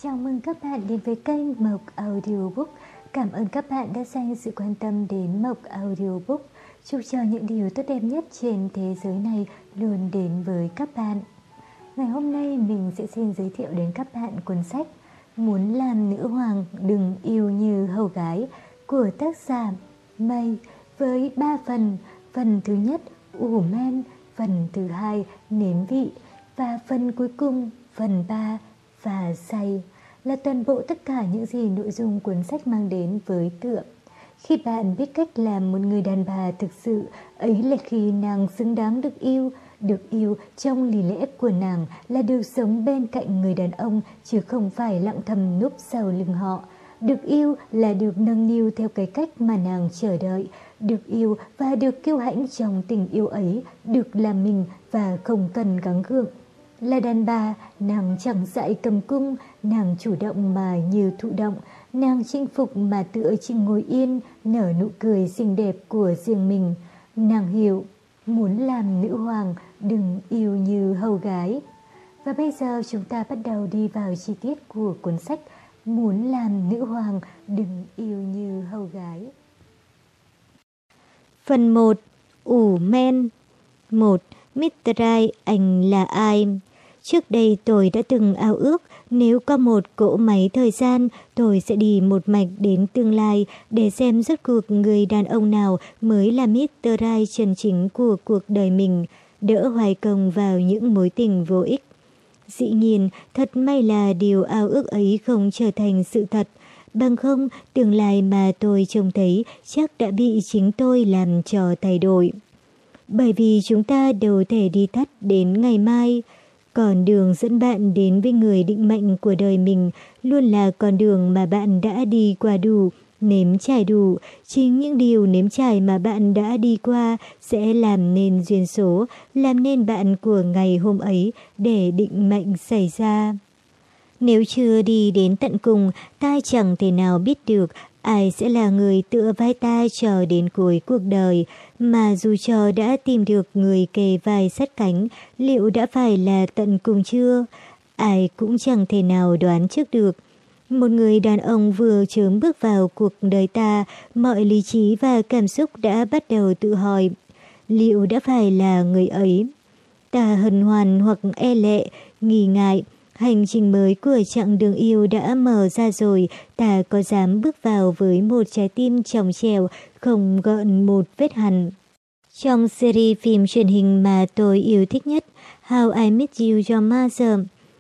Chào mừng các bạn đến với kênh Mộc Audiobook. Cảm ơn các bạn đã dành sự quan tâm đến Mộc Audiobook. Chúc cho những điều tốt đẹp nhất trên thế giới này luôn đến với các bạn. Ngày hôm nay mình sẽ xin giới thiệu đến các bạn cuốn sách Muốn làm nữ hoàng đừng yêu như hầu gái của tác giả Mây với 3 phần. Phần thứ nhất ủ men, phần thứ hai nếm vị và phần cuối cùng phần 3 và say là toàn bộ tất cả những gì nội dung cuốn sách mang đến với tựa. Khi bạn biết cách làm một người đàn bà thực sự, ấy là khi nàng xứng đáng được yêu. Được yêu trong lý lẽ của nàng là được sống bên cạnh người đàn ông chứ không phải lặng thầm núp sau lưng họ. Được yêu là được nâng niu theo cái cách mà nàng chờ đợi. Được yêu và được kiêu hãnh trong tình yêu ấy, được làm mình và không cần gắng gượng. Là đàn bà, nàng chẳng dại cầm cung, nàng chủ động mà như thụ động, nàng chinh phục mà tựa trên ngồi yên, nở nụ cười xinh đẹp của riêng mình. Nàng hiểu, muốn làm nữ hoàng, đừng yêu như hầu gái. Và bây giờ chúng ta bắt đầu đi vào chi tiết của cuốn sách Muốn làm nữ hoàng, đừng yêu như hầu gái. Phần 1. Ủ men. 1. Mr. Right, anh là ai? Trước đây tôi đã từng ao ước nếu có một cỗ máy thời gian, tôi sẽ đi một mạch đến tương lai để xem rốt cuộc người đàn ông nào mới là Mr. Right chân chính của cuộc đời mình, đỡ hoài công vào những mối tình vô ích. Dĩ nhiên, thật may là điều ao ước ấy không trở thành sự thật. Bằng không, tương lai mà tôi trông thấy chắc đã bị chính tôi làm cho thay đổi. Bởi vì chúng ta đâu thể đi tắt đến ngày mai. Con đường dẫn bạn đến với người định mệnh của đời mình luôn là con đường mà bạn đã đi qua đủ, nếm trải đủ. Chính những điều nếm trải mà bạn đã đi qua sẽ làm nên duyên số, làm nên bạn của ngày hôm ấy để định mệnh xảy ra. Nếu chưa đi đến tận cùng, ta chẳng thể nào biết được ai sẽ là người tựa vai ta cho đến cuối cuộc đời, mà dù cho đã tìm được người kề vai sát cánh, liệu đã phải là tận cùng chưa? Ai cũng chẳng thể nào đoán trước được. Một người đàn ông vừa chớm bước vào cuộc đời ta, mọi lý trí và cảm xúc đã bắt đầu tự hỏi, liệu đã phải là người ấy? Ta hân hoan hoặc e lệ, nghi ngại. Hành trình mới của chặng đường yêu đã mở ra rồi, ta có dám bước vào với một trái tim trong trẻo, không gợn một vết hằn. Trong series phim truyền hình mà tôi yêu thích nhất, How I Met You Your Mother,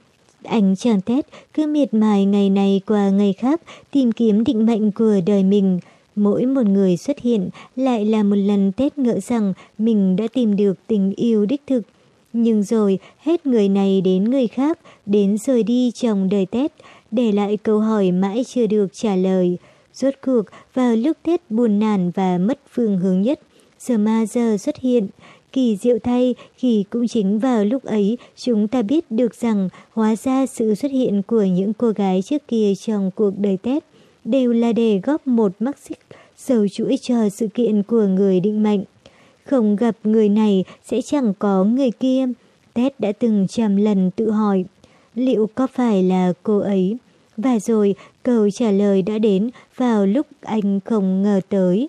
anh chàng Ted cứ miệt mài ngày này qua ngày khác tìm kiếm định mệnh của đời mình. Mỗi một người xuất hiện lại là một lần Ted ngỡ rằng mình đã tìm được tình yêu đích thực. Nhưng rồi hết người này đến người khác, đến rồi đi trong đời Ted, để lại câu hỏi mãi chưa được trả lời. Rốt cuộc vào lúc Ted buồn nản và mất phương hướng nhất, The Mother xuất hiện. Kỳ diệu thay, khi cũng chính vào lúc ấy chúng ta biết được rằng hóa ra sự xuất hiện của những cô gái trước kia trong cuộc đời Ted đều là để góp một mắc xích sâu chuỗi cho sự kiện của người định mệnh. Không gặp người này sẽ chẳng có người kia. Ted đã từng trăm lần tự hỏi, liệu có phải là cô ấy? Và rồi câu trả lời đã đến vào lúc anh không ngờ tới.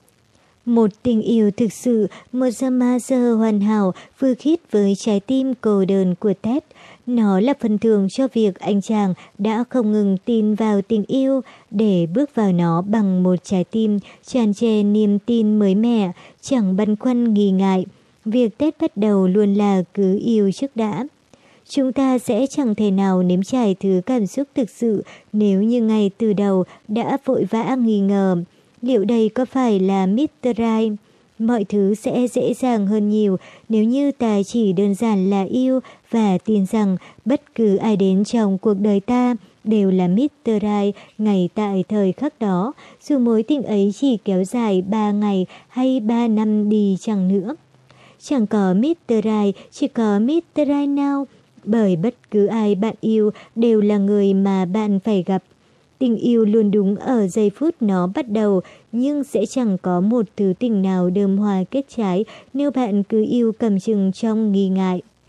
Một tình yêu thực sự, một Samantha hoàn hảo vừa khít với trái tim cô đơn của Ted. Nó là phần thưởng cho việc anh chàng đã không ngừng tin vào tình yêu để bước vào nó bằng một trái tim tràn trề niềm tin mới mẻ, chẳng băn khoăn nghi ngại. Việc Ted bắt đầu luôn là cứ yêu trước đã. Chúng ta sẽ chẳng thể nào nếm trải thứ cảm xúc thực sự nếu như ngay từ đầu đã vội vã nghi ngờ. Liệu đây có phải là Mr. Right? Mọi thứ sẽ dễ dàng hơn nhiều nếu như ta chỉ đơn giản là yêu và tin rằng bất cứ ai đến trong cuộc đời ta đều là Mr. Right ngay tại thời khắc đó, dù mối tình ấy chỉ kéo dài 3 ngày hay 3 năm đi chăng nữa. Chẳng có Mr. Right, chỉ có Mr. Right Now, bởi bất cứ ai bạn yêu đều là người mà bạn phải gặp. Tình yêu luôn đúng ở giây phút nó bắt đầu, nhưng sẽ chẳng có một thứ tình nào đơm hoa kết trái nếu bạn cứ yêu cầm chừng trong nghi ngại.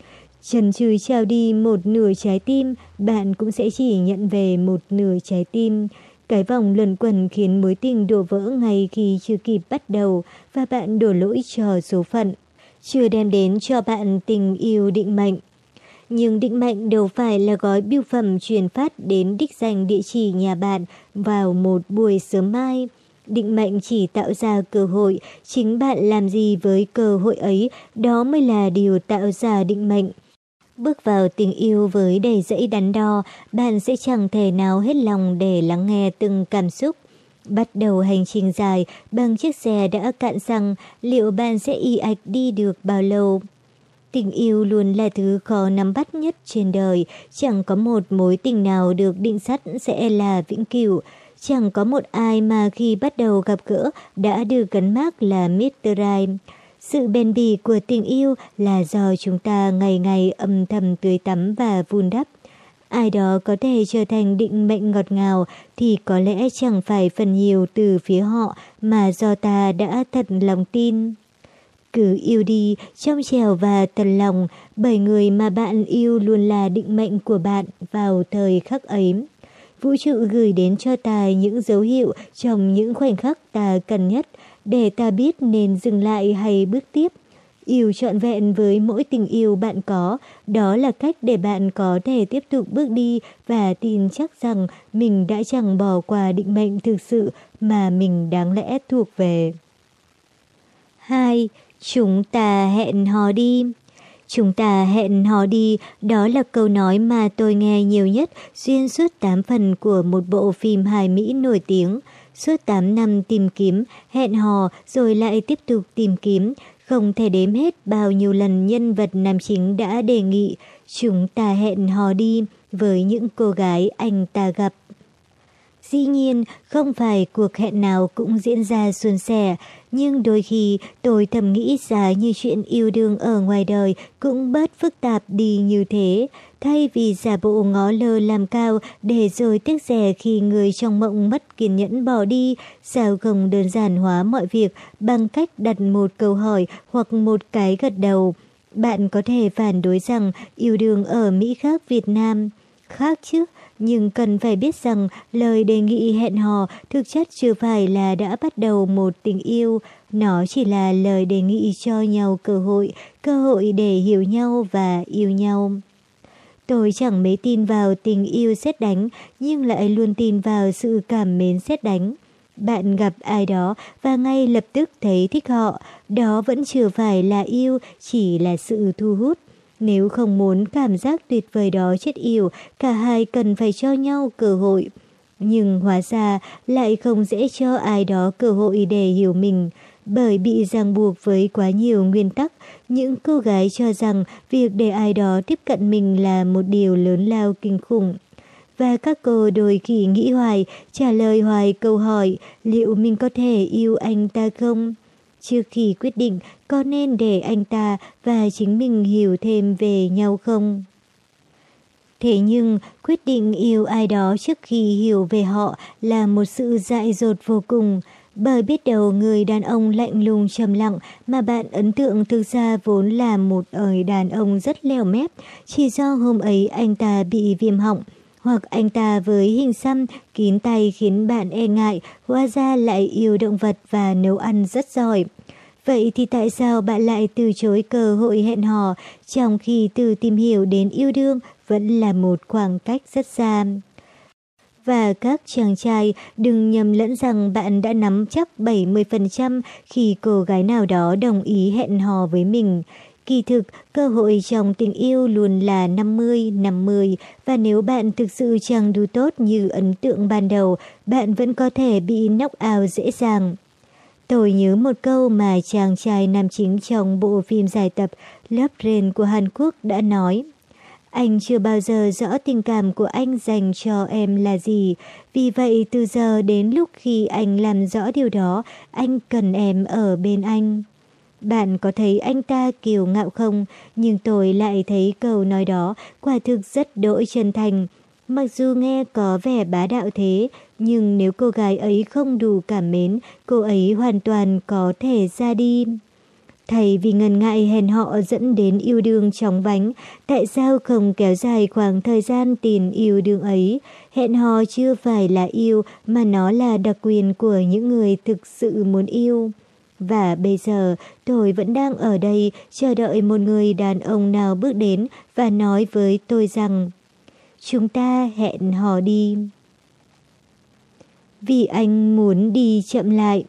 Trần trừ trao đi một nửa trái tim, bạn cũng sẽ chỉ nhận về một nửa trái tim. Cái vòng luẩn quẩn khiến mối tình đổ vỡ ngay khi chưa kịp bắt đầu và bạn đổ lỗi cho số phận, chưa đem đến cho bạn tình yêu định mệnh. Nhưng định mệnh đâu phải là gói bưu phẩm truyền phát đến đích danh địa chỉ nhà bạn vào một buổi sớm mai. Định mệnh chỉ tạo ra cơ hội, chính bạn làm gì với cơ hội ấy, đó mới là điều tạo ra định mệnh. Bước vào tình yêu với đầy dẫy đắn đo, bạn sẽ chẳng thể nào hết lòng để lắng nghe từng cảm xúc. Bắt đầu hành trình dài bằng chiếc xe đã cạn xăng, liệu bạn sẽ ì ạch đi được bao lâu? Tình yêu luôn là thứ khó nắm bắt nhất trên đời, chẳng có một mối tình nào được định sẵn sẽ là vĩnh cửu. Chẳng có một ai mà khi bắt đầu gặp gỡ đã được gắn mác là Mr. Right. Sự bền bỉ của tình yêu là do chúng ta ngày ngày âm thầm tưới tắm và vun đắp. Ai đó có thể trở thành định mệnh ngọt ngào thì có lẽ chẳng phải phần nhiều từ phía họ mà do ta đã thật lòng tin. Cứ yêu đi, trong trẻo và thật lòng, bởi người mà bạn yêu luôn là định mệnh của bạn vào thời khắc ấy. Vũ trụ gửi đến cho ta những dấu hiệu trong những khoảnh khắc ta cần nhất để ta biết nên dừng lại hay bước tiếp. Yêu trọn vẹn với mỗi tình yêu bạn có, đó là cách để bạn có thể tiếp tục bước đi và tin chắc rằng mình đã chẳng bỏ qua định mệnh thực sự mà mình đáng lẽ thuộc về. 2. Chúng ta hẹn hò đi. Chúng ta hẹn hò đi, đó là câu nói mà tôi nghe nhiều nhất xuyên suốt 8 phần của một bộ phim hài Mỹ nổi tiếng. Suốt 8 năm tìm kiếm, hẹn hò rồi lại tiếp tục tìm kiếm, không thể đếm hết bao nhiêu lần nhân vật nam chính đã đề nghị chúng ta hẹn hò đi với những cô gái anh ta gặp. Dĩ nhiên, không phải cuộc hẹn nào cũng diễn ra suôn sẻ, nhưng đôi khi tôi thầm nghĩ giá như chuyện yêu đương ở ngoài đời cũng bớt phức tạp đi như thế. Thay vì giả bộ ngó lơ làm cao để rồi tiếc rẻ khi người trong mộng mất kiên nhẫn bỏ đi, sao không đơn giản hóa mọi việc bằng cách đặt một câu hỏi hoặc một cái gật đầu. Bạn có thể phản đối rằng yêu đương ở Mỹ khác Việt Nam. Khác chứ, nhưng cần phải biết rằng lời đề nghị hẹn hò thực chất chưa phải là đã bắt đầu một tình yêu. Nó chỉ là lời đề nghị cho nhau cơ hội để hiểu nhau và yêu nhau. Tôi chẳng mấy tin vào tình yêu sét đánh, nhưng lại luôn tin vào sự cảm mến sét đánh. Bạn gặp ai đó và ngay lập tức thấy thích họ, đó vẫn chưa phải là yêu, chỉ là sự thu hút. Nếu không muốn cảm giác tuyệt vời đó chết yểu, cả hai cần phải cho nhau cơ hội. Nhưng hóa ra lại không dễ cho ai đó cơ hội để hiểu mình. Bởi bị ràng buộc với quá nhiều nguyên tắc, những cô gái cho rằng việc để ai đó tiếp cận mình là một điều lớn lao kinh khủng. Và các cô đôi khi nghĩ hoài, trả lời hoài câu hỏi liệu mình có thể yêu anh ta không? Trước khi quyết định có nên để anh ta và chính mình hiểu thêm về nhau không? Thế nhưng, quyết định yêu ai đó trước khi hiểu về họ là một sự dại dột vô cùng. Bởi biết đâu người đàn ông lạnh lùng trầm lặng mà bạn ấn tượng thực ra vốn là một người đàn ông rất lèo mép, chỉ do hôm ấy anh ta bị viêm họng. Hoặc anh ta với hình xăm, kín tay khiến bạn e ngại, hóa ra lại yêu động vật và nấu ăn rất giỏi. Vậy thì tại sao bạn lại từ chối cơ hội hẹn hò, trong khi từ tìm hiểu đến yêu đương vẫn là một khoảng cách rất xa? Và các chàng trai đừng nhầm lẫn rằng bạn đã nắm chắc 70% khi cô gái nào đó đồng ý hẹn hò với mình. Kỳ thực, cơ hội trong tình yêu luôn là 50-50 và nếu bạn thực sự chẳng đủ tốt như ấn tượng ban đầu, bạn vẫn có thể bị knock out dễ dàng. Tôi nhớ một câu mà chàng trai nam chính trong bộ phim dài tập Love Rain của Hàn Quốc đã nói. Anh chưa bao giờ rõ tình cảm của anh dành cho em là gì. Vì vậy từ giờ đến lúc khi anh làm rõ điều đó, anh cần em ở bên anh. Bạn có thấy anh ta kiêu ngạo không? Nhưng tôi lại thấy câu nói đó quả thực rất đỗi chân thành. Mặc dù nghe có vẻ bá đạo thế, nhưng nếu cô gái ấy không đủ cảm mến, cô ấy hoàn toàn có thể ra đi. Thay vì ngần ngại hẹn hò dẫn đến yêu đương chóng vánh, tại sao không kéo dài khoảng thời gian tiền yêu đương ấy? Hẹn hò chưa phải là yêu mà nó là đặc quyền của những người thực sự muốn yêu. Và bây giờ tôi vẫn đang ở đây chờ đợi một người đàn ông nào bước đến và nói với tôi rằng chúng ta hẹn hò đi. Vì anh muốn đi chậm lại.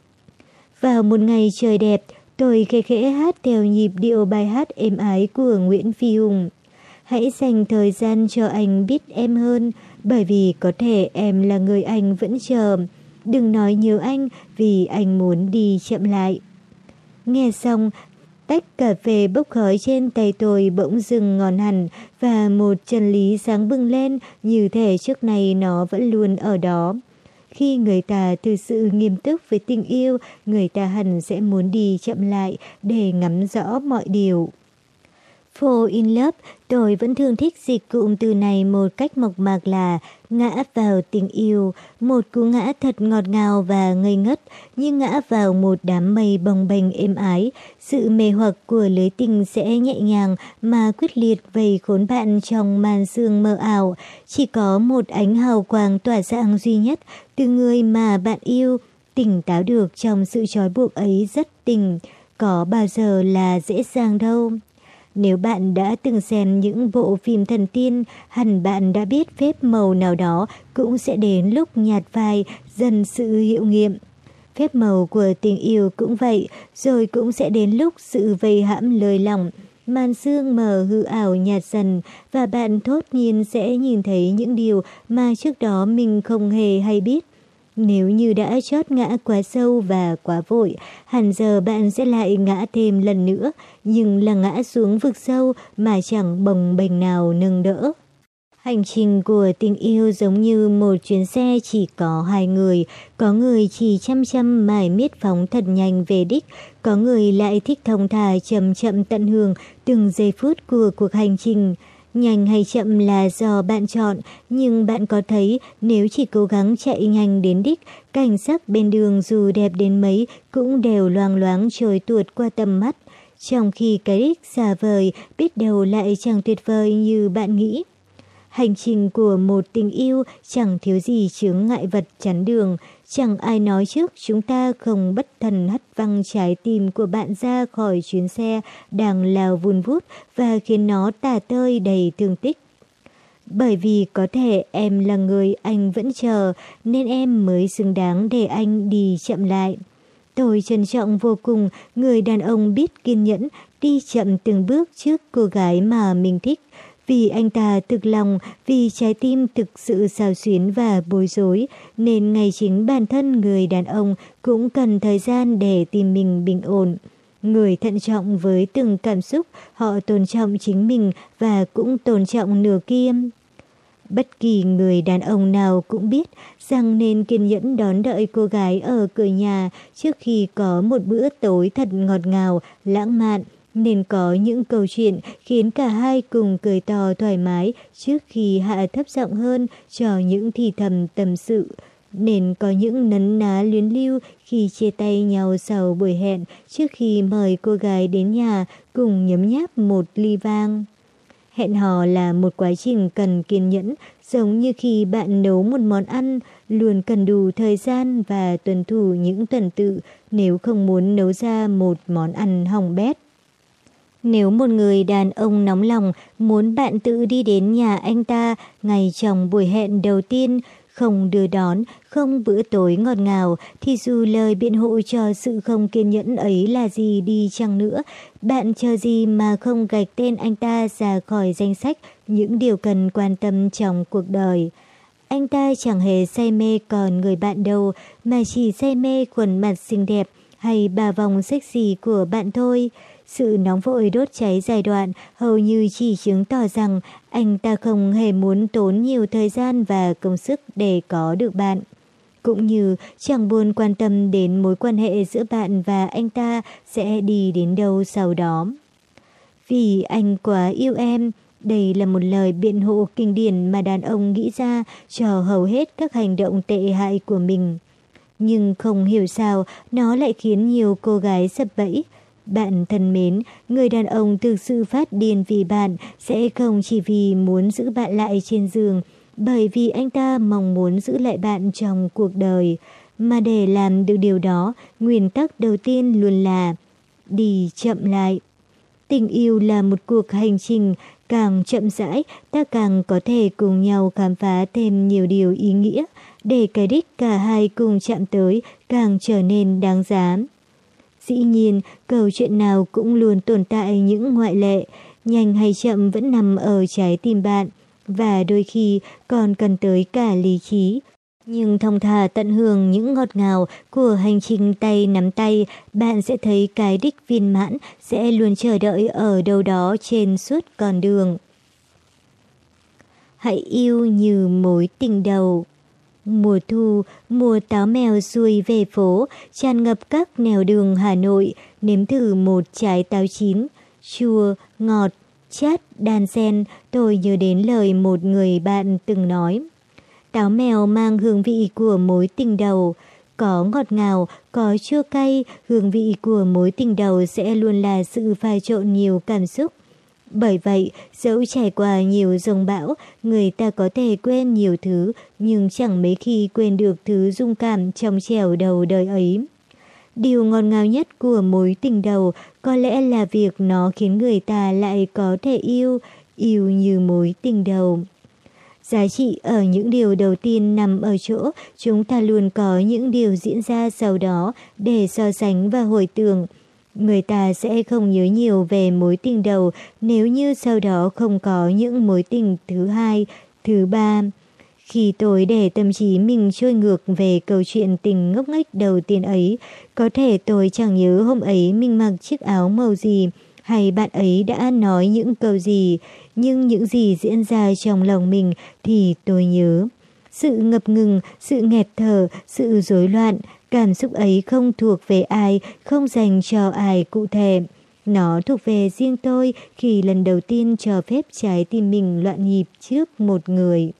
Vào một ngày trời đẹp, tôi khẽ khẽ hát theo nhịp điệu bài hát êm ái của Nguyễn Phi Hùng. Hãy dành thời gian cho anh biết em hơn, bởi vì có thể em là người anh vẫn chờ. Đừng nói nhớ anh vì anh muốn đi chậm lại. Nghe xong, tách cà phê bốc khói trên tay tôi bỗng dừng ngon hẳn và một chân lý sáng bừng lên như thể trước này nó vẫn luôn ở đó. Khi người ta thực sự nghiêm túc với tình yêu, người ta hẳn sẽ muốn đi chậm lại để ngắm rõ mọi điều. Fall in love, tôi vẫn thường thích dịch cụm từ này một cách mộc mạc là ngã vào tình yêu, một cú ngã thật ngọt ngào và ngây ngất, như ngã vào một đám mây bồng bềnh êm ái. Sự mê hoặc của lưới tình sẽ nhẹ nhàng mà quyết liệt vây khốn bạn trong màn sương mờ ảo. Chỉ có một ánh hào quang tỏa sáng duy nhất từ người mà bạn yêu, tỉnh táo được trong sự trói buộc ấy rất tình, có bao giờ là dễ dàng đâu. Nếu bạn đã từng xem những bộ phim thần tiên, hẳn bạn đã biết phép màu nào đó cũng sẽ đến lúc nhạt phai dần sự hiệu nghiệm. Phép màu của tình yêu cũng vậy, rồi cũng sẽ đến lúc sự vây hãm lơi lỏng, màn sương mờ hư ảo nhạt dần và bạn thốt nhiên sẽ nhìn thấy những điều mà trước đó mình không hề hay biết. Nếu như đã chót ngã quá sâu và quá vội, hẳn giờ bạn sẽ lại ngã thêm lần nữa, nhưng là ngã xuống vực sâu mà chẳng bồng bềnh nào nâng đỡ. Hành trình của tình yêu giống như một chuyến xe chỉ có hai người, có người chỉ chăm chăm mải miết phóng thật nhanh về đích, có người lại thích thong thả chậm chậm tận hưởng từng giây phút của cuộc hành trình. Nhanh hay chậm là do bạn chọn, nhưng bạn có thấy nếu chỉ cố gắng chạy nhanh đến đích, cảnh sắc bên đường dù đẹp đến mấy cũng đều loang loáng trôi tuột qua tầm mắt, trong khi cái đích xa vời biết đâu lại chẳng tuyệt vời như bạn nghĩ. Hành trình của một tình yêu chẳng thiếu gì chướng ngại vật chắn đường, chẳng ai nói trước chúng ta không bất thần hất văng trái tim của bạn ra khỏi chuyến xe đang lao vun vút và khiến nó tả tơi đầy thương tích. Bởi vì có thể em là người anh vẫn chờ nên em mới xứng đáng để anh đi chậm lại. Tôi trân trọng vô cùng người đàn ông biết kiên nhẫn đi chậm từng bước trước cô gái mà mình thích. Vì anh ta thực lòng, vì trái tim thực sự xao xuyến và bối rối, nên ngay chính bản thân người đàn ông cũng cần thời gian để tìm mình bình ổn. Người thận trọng với từng cảm xúc, họ tôn trọng chính mình và cũng tôn trọng nửa kia. Bất kỳ người đàn ông nào cũng biết rằng nên kiên nhẫn đón đợi cô gái ở cửa nhà trước khi có một bữa tối thật ngọt ngào, lãng mạn. Nên có những câu chuyện khiến cả hai cùng cười to thoải mái trước khi hạ thấp giọng hơn cho những thì thầm tâm sự. Nên có những nấn ná luyến lưu khi chia tay nhau sau buổi hẹn trước khi mời cô gái đến nhà cùng nhấm nháp một ly vang. Hẹn hò là một quá trình cần kiên nhẫn, giống như khi bạn nấu một món ăn, luôn cần đủ thời gian và tuân thủ những tuần tự nếu không muốn nấu ra một món ăn hỏng bét. Nếu một người đàn ông nóng lòng muốn bạn tự đi đến nhà anh ta ngay trong buổi hẹn đầu tiên, không đưa đón, không bữa tối ngọt ngào, thì dù lời biện hộ cho sự không kiên nhẫn ấy là gì đi chăng nữa, bạn chờ gì mà không gạch tên anh ta ra khỏi danh sách những điều cần quan tâm trong cuộc đời. Anh ta chẳng hề say mê còn người bạn đâu, mà chỉ say mê khuôn mặt xinh đẹp hay bà vòng sexy của bạn thôi. Sự nóng vội đốt cháy giai đoạn hầu như chỉ chứng tỏ rằng anh ta không hề muốn tốn nhiều thời gian và công sức để có được bạn. Cũng như chẳng buồn quan tâm đến mối quan hệ giữa bạn và anh ta sẽ đi đến đâu sau đó. Vì anh quá yêu em, đây là một lời biện hộ kinh điển mà đàn ông nghĩ ra cho hầu hết các hành động tệ hại của mình. Nhưng không hiểu sao nó lại khiến nhiều cô gái sập bẫy. Bạn thân mến, người đàn ông thực sự phát điên vì bạn sẽ không chỉ vì muốn giữ bạn lại trên giường, bởi vì anh ta mong muốn giữ lại bạn trong cuộc đời. Mà để làm được điều đó, nguyên tắc đầu tiên luôn là đi chậm lại. Tình yêu là một cuộc hành trình, càng chậm rãi, ta càng có thể cùng nhau khám phá thêm nhiều điều ý nghĩa, để cái đích cả hai cùng chạm tới càng trở nên đáng giá. Dĩ nhiên, câu chuyện nào cũng luôn tồn tại những ngoại lệ, nhanh hay chậm vẫn nằm ở trái tim bạn, và đôi khi còn cần tới cả lý trí. Nhưng thong thả tận hưởng những ngọt ngào của hành trình tay nắm tay, bạn sẽ thấy cái đích viên mãn sẽ luôn chờ đợi ở đâu đó trên suốt con đường. Hãy yêu như mối tình đầu. Mùa thu, mùa táo mèo xuôi về phố, tràn ngập các nẻo đường Hà Nội, nếm thử một trái táo chín, chua, ngọt, chát, đan xen, tôi nhớ đến lời một người bạn từng nói. Táo mèo mang hương vị của mối tình đầu, có ngọt ngào, có chua cay, hương vị của mối tình đầu sẽ luôn là sự pha trộn nhiều cảm xúc. Bởi vậy, dẫu trải qua nhiều dòng bão, người ta có thể quên nhiều thứ, nhưng chẳng mấy khi quên được thứ dung cảm trong trẻo đầu đời ấy. Điều ngọt ngào nhất của mối tình đầu có lẽ là việc nó khiến người ta lại có thể yêu như mối tình đầu. Giá trị ở những điều đầu tiên nằm ở chỗ chúng ta luôn có những điều diễn ra sau đó để so sánh và hồi tưởng. Người ta sẽ không nhớ nhiều về mối tình đầu nếu như sau đó không có những mối tình thứ hai, thứ ba. Khi tôi để tâm trí mình trôi ngược về câu chuyện tình ngốc nghếch đầu tiên ấy, có thể tôi chẳng nhớ hôm ấy mình mặc chiếc áo màu gì, hay bạn ấy đã nói những câu gì, nhưng những gì diễn ra trong lòng mình thì tôi nhớ. Sự ngập ngừng, sự nghẹt thở, sự rối loạn, cảm xúc ấy không thuộc về ai, không dành cho ai cụ thể. Nó thuộc về riêng tôi khi lần đầu tiên cho phép trái tim mình loạn nhịp trước một người.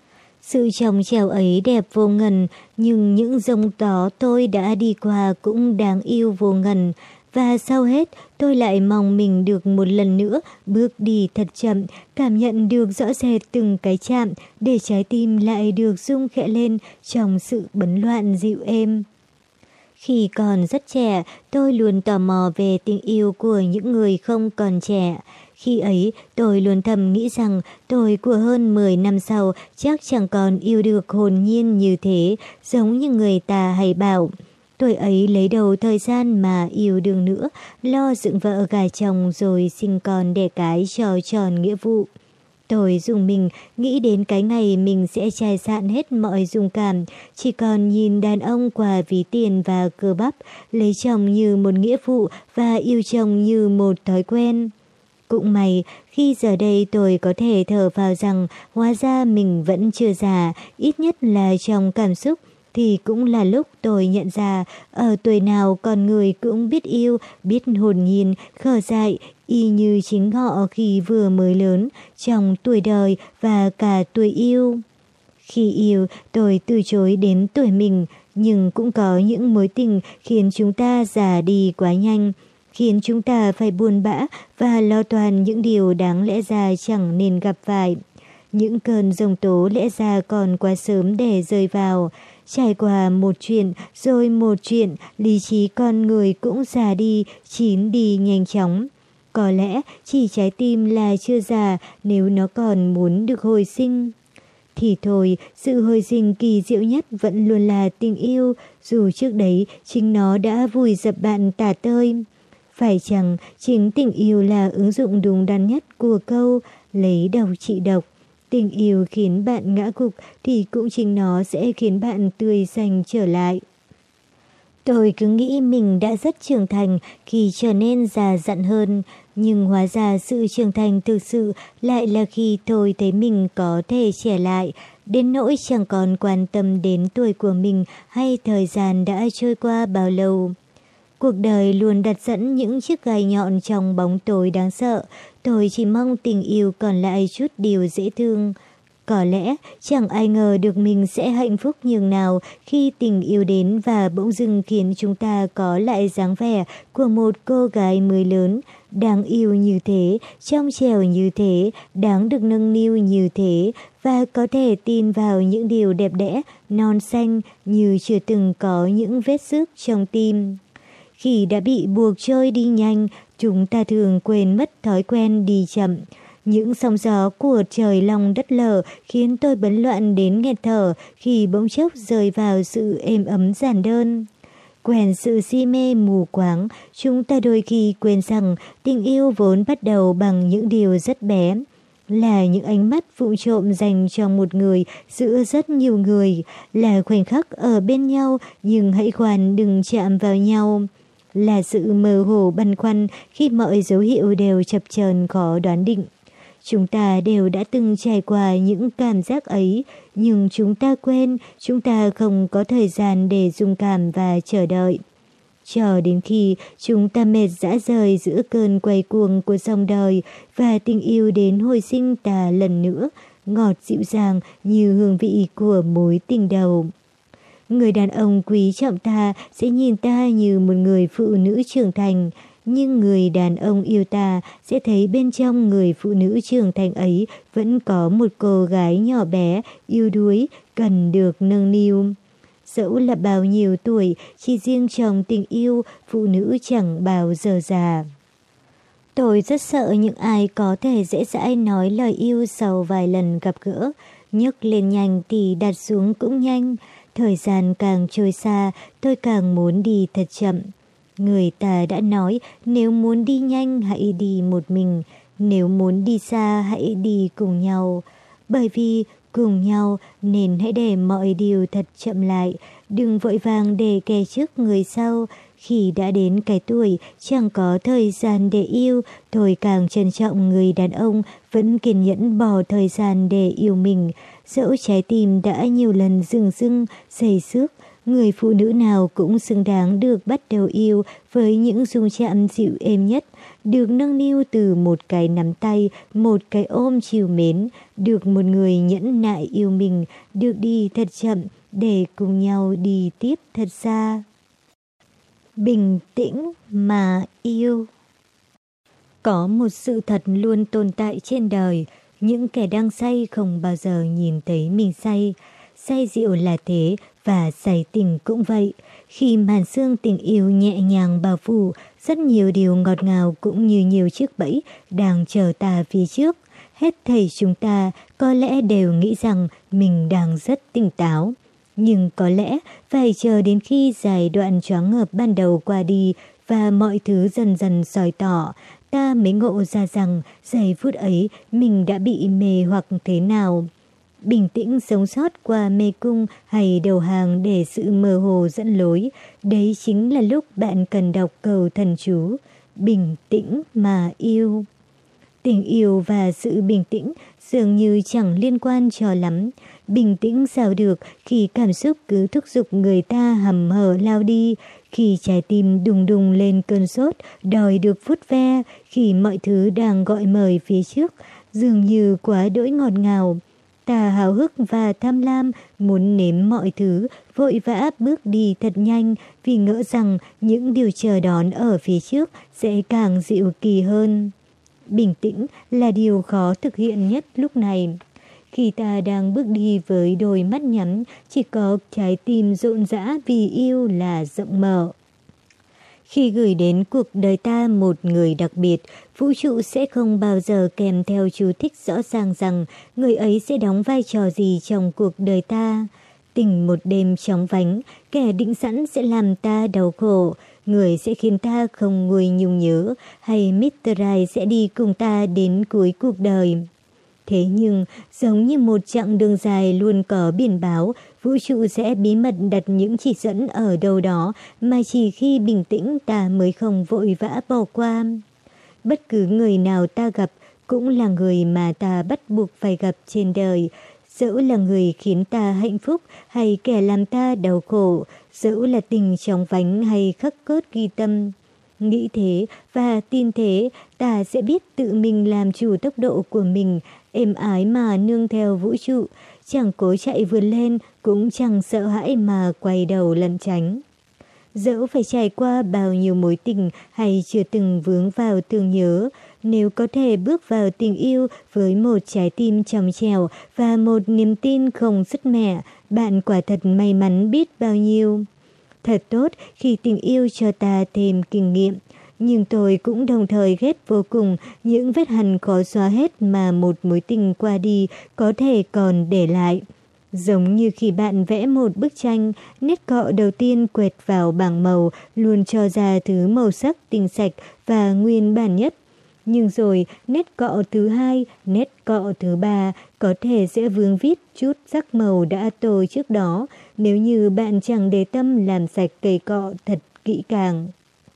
Sự trong trẻo ấy đẹp vô ngần, nhưng những giông tố tôi đã đi qua cũng đáng yêu vô ngần. Và sau hết, tôi lại mong mình được một lần nữa bước đi thật chậm, cảm nhận được rõ rệt từng cái chạm, để trái tim lại được rung khẽ lên trong sự bấn loạn dịu êm. Khi còn rất trẻ, tôi luôn tò mò về tình yêu của những người không còn trẻ. Khi ấy, tôi luôn thầm nghĩ rằng tôi của hơn 10 năm sau chắc chẳng còn yêu được hồn nhiên như thế, giống như người ta hay bảo. Tuổi ấy lấy đầu thời gian mà yêu đương nữa, lo dựng vợ gả chồng rồi sinh con đẻ cái cho tròn nghĩa vụ. Tôi dùng mình nghĩ đến cái ngày mình sẽ chai sạn hết mọi dung cảm, chỉ còn nhìn đàn ông qua ví tiền và cơ bắp, lấy chồng như một nghĩa vụ và yêu chồng như một thói quen. Cũng may, khi giờ đây tôi có thể thở vào rằng hóa ra mình vẫn chưa già, ít nhất là trong cảm xúc, thì cũng là lúc tôi nhận ra ở tuổi nào con người cũng biết yêu, biết hồn nhiên, khờ dại, y như chính họ khi vừa mới lớn, trong tuổi đời và cả tuổi yêu. Khi yêu, tôi từ chối đến tuổi mình, nhưng cũng có những mối tình khiến chúng ta già đi quá nhanh, khiến chúng ta phải buồn bã và lo toan những điều đáng lẽ ra chẳng nên gặp phải. Những cơn giông tố lẽ ra còn quá sớm để rơi vào. Trải qua một chuyện rồi một chuyện, lý trí con người cũng già đi, chín đi nhanh chóng. Có lẽ chỉ trái tim là chưa già nếu nó còn muốn được hồi sinh. Thì thôi, sự hồi sinh kỳ diệu nhất vẫn luôn là tình yêu, dù trước đấy chính nó đã vùi dập bạn tả tơi. Phải chăng chính tình yêu là ứng dụng đúng đắn nhất của câu lấy độc trị độc? Tình yêu khiến bạn ngã gục thì cũng chính nó sẽ khiến bạn tươi xanh trở lại. Tôi cứ nghĩ mình đã rất trưởng thành khi trở nên già dặn hơn, nhưng hóa ra sự trưởng thành thực sự lại là khi tôi thấy mình có thể trẻ lại, đến nỗi chẳng còn quan tâm đến tuổi của mình hay thời gian đã trôi qua bao lâu. Cuộc đời luôn đặt sẵn những chiếc gai nhọn trong bóng tối đáng sợ, tôi chỉ mong tình yêu còn lại chút điều dễ thương. Có lẽ chẳng ai ngờ được mình sẽ hạnh phúc nhường nào khi tình yêu đến và bỗng dưng khiến chúng ta có lại dáng vẻ của một cô gái mới lớn, đáng yêu như thế, trong trẻo như thế, đáng được nâng niu như thế, và có thể tin vào những điều đẹp đẽ, non xanh như chưa từng có những vết xước trong tim. Khi đã bị buộc trôi đi nhanh, chúng ta thường quên mất thói quen đi chậm. Những sóng gió của trời lòng đất lở khiến tôi bấn loạn đến nghẹt thở khi bỗng chốc rơi vào sự êm ấm giản đơn. Quen sự si mê mù quáng, chúng ta đôi khi quên rằng tình yêu vốn bắt đầu bằng những điều rất bé. Là những ánh mắt vụng trộm dành cho một người giữa rất nhiều người, là khoảnh khắc ở bên nhau nhưng hãy khoan đừng chạm vào nhau. Là sự mơ hồ băn khoăn khi mọi dấu hiệu đều chập chờn khó đoán định. Chúng ta đều đã từng trải qua những cảm giác ấy, nhưng chúng ta quên, chúng ta không có thời gian để dung cảm và chờ đợi. Cho đến khi chúng ta mệt rã rời giữa cơn quay cuồng của dòng đời và tình yêu đến hồi sinh ta lần nữa, ngọt dịu dàng như hương vị của mối tình đầu. Người đàn ông quý trọng ta sẽ nhìn ta như một người phụ nữ trưởng thành, nhưng người đàn ông yêu ta sẽ thấy bên trong người phụ nữ trưởng thành ấy vẫn có một cô gái nhỏ bé, yếu đuối, cần được nâng niu. Dẫu là bao nhiêu tuổi, chỉ riêng trong tình yêu, phụ nữ chẳng bao giờ già. Tôi rất sợ những ai có thể dễ dãi nói lời yêu sau vài lần gặp gỡ. Nhấc lên nhanh thì đặt xuống cũng nhanh. Thời gian càng trôi xa, tôi càng muốn đi thật chậm. Người ta đã nói nếu muốn đi nhanh hãy đi một mình, nếu muốn đi xa hãy đi cùng nhau. Bởi vì cùng nhau nên hãy để mọi điều thật chậm lại, đừng vội vàng để kẻ trước người sau. Khi đã đến cái tuổi chẳng có thời gian để yêu, tôi càng trân trọng người đàn ông vẫn kiên nhẫn bỏ thời gian để yêu mình. Dẫu trái tim đã nhiều lần rừng rưng, xây xước, người phụ nữ nào cũng xứng đáng được bắt đầu yêu với những rung chạm dịu êm nhất, được nâng niu từ một cái nắm tay, một cái ôm chiều mến, được một người nhẫn nại yêu mình, được đi thật chậm để cùng nhau đi tiếp thật xa. Bình tĩnh mà yêu. Có một sự thật luôn tồn tại trên đời, những kẻ đang say không bao giờ nhìn thấy mình say. Say rượu là thế và say tình cũng vậy. Khi màn sương tình yêu nhẹ nhàng bao phủ, rất nhiều điều ngọt ngào cũng như nhiều chiếc bẫy đang chờ ta phía trước. Hết thảy chúng ta có lẽ đều nghĩ rằng mình đang rất tỉnh táo. Nhưng có lẽ phải chờ đến khi giai đoạn choáng ngợp ban đầu qua đi và mọi thứ dần dần soi tỏ, ta mới ngộ ra rằng giây phút ấy mình đã bị mê hoặc thế nào. Bình tĩnh sống sót qua mê cung hay đầu hàng để sự mơ hồ dẫn lối, đấy chính là lúc bạn cần đọc câu thần chú, bình tĩnh mà yêu. Tình yêu và sự bình tĩnh dường như chẳng liên quan cho lắm. Bình tĩnh sao được khi cảm xúc cứ thúc giục người ta hầm hở lao đi, khi trái tim đùng đùng lên cơn sốt, đòi được vuốt ve, khi mọi thứ đang gọi mời phía trước, dường như quá đỗi ngọt ngào. Ta háo hức và tham lam, muốn nếm mọi thứ, vội vã bước đi thật nhanh vì ngỡ rằng những điều chờ đón ở phía trước sẽ càng dịu kỳ hơn. Bình tĩnh là điều khó thực hiện nhất lúc này. Khi ta đang bước đi với đôi mắt nhắm, chỉ có trái tim rộn rã vì yêu là rộng mở. Khi gửi đến cuộc đời ta một người đặc biệt, vũ trụ sẽ không bao giờ kèm theo chú thích rõ ràng rằng người ấy sẽ đóng vai trò gì trong cuộc đời ta. Tình một đêm chóng vánh, kẻ định sẵn sẽ làm ta đau khổ, người sẽ khiến ta không nguôi nhung nhớ, hay Mr. Right sẽ đi cùng ta đến cuối cuộc đời. Thế nhưng, giống như một chặng đường dài luôn có biển báo, vũ trụ sẽ bí mật đặt những chỉ dẫn ở đâu đó mà chỉ khi bình tĩnh ta mới không vội vã bỏ qua. Bất cứ người nào ta gặp cũng là người mà ta bắt buộc phải gặp trên đời, dẫu là người khiến ta hạnh phúc hay kẻ làm ta đau khổ, dẫu là tình chóng vánh hay khắc cốt ghi tâm. Nghĩ thế và tin thế, ta sẽ biết tự mình làm chủ tốc độ của mình, êm ái mà nương theo vũ trụ, chẳng cố chạy vượt lên, cũng chẳng sợ hãi mà quay đầu lẩn tránh. Dẫu phải trải qua bao nhiêu mối tình hay chưa từng vướng vào thương nhớ, nếu có thể bước vào tình yêu với một trái tim trong trẻo và một niềm tin không sứt mẻ, bạn quả thật may mắn biết bao nhiêu. Thật tốt khi tình yêu cho ta thêm kinh nghiệm, nhưng tôi cũng đồng thời ghét vô cùng những vết hằn khó xóa hết mà một mối tình qua đi có thể còn để lại. Giống như khi bạn vẽ một bức tranh, nét cọ đầu tiên quẹt vào bảng màu luôn cho ra thứ màu sắc tinh sạch và nguyên bản nhất. Nhưng rồi nét cọ thứ hai, nét cọ thứ ba có thể sẽ vương vít chút sắc màu đã tô trước đó nếu như bạn chẳng để tâm làm sạch cây cọ thật kỹ càng.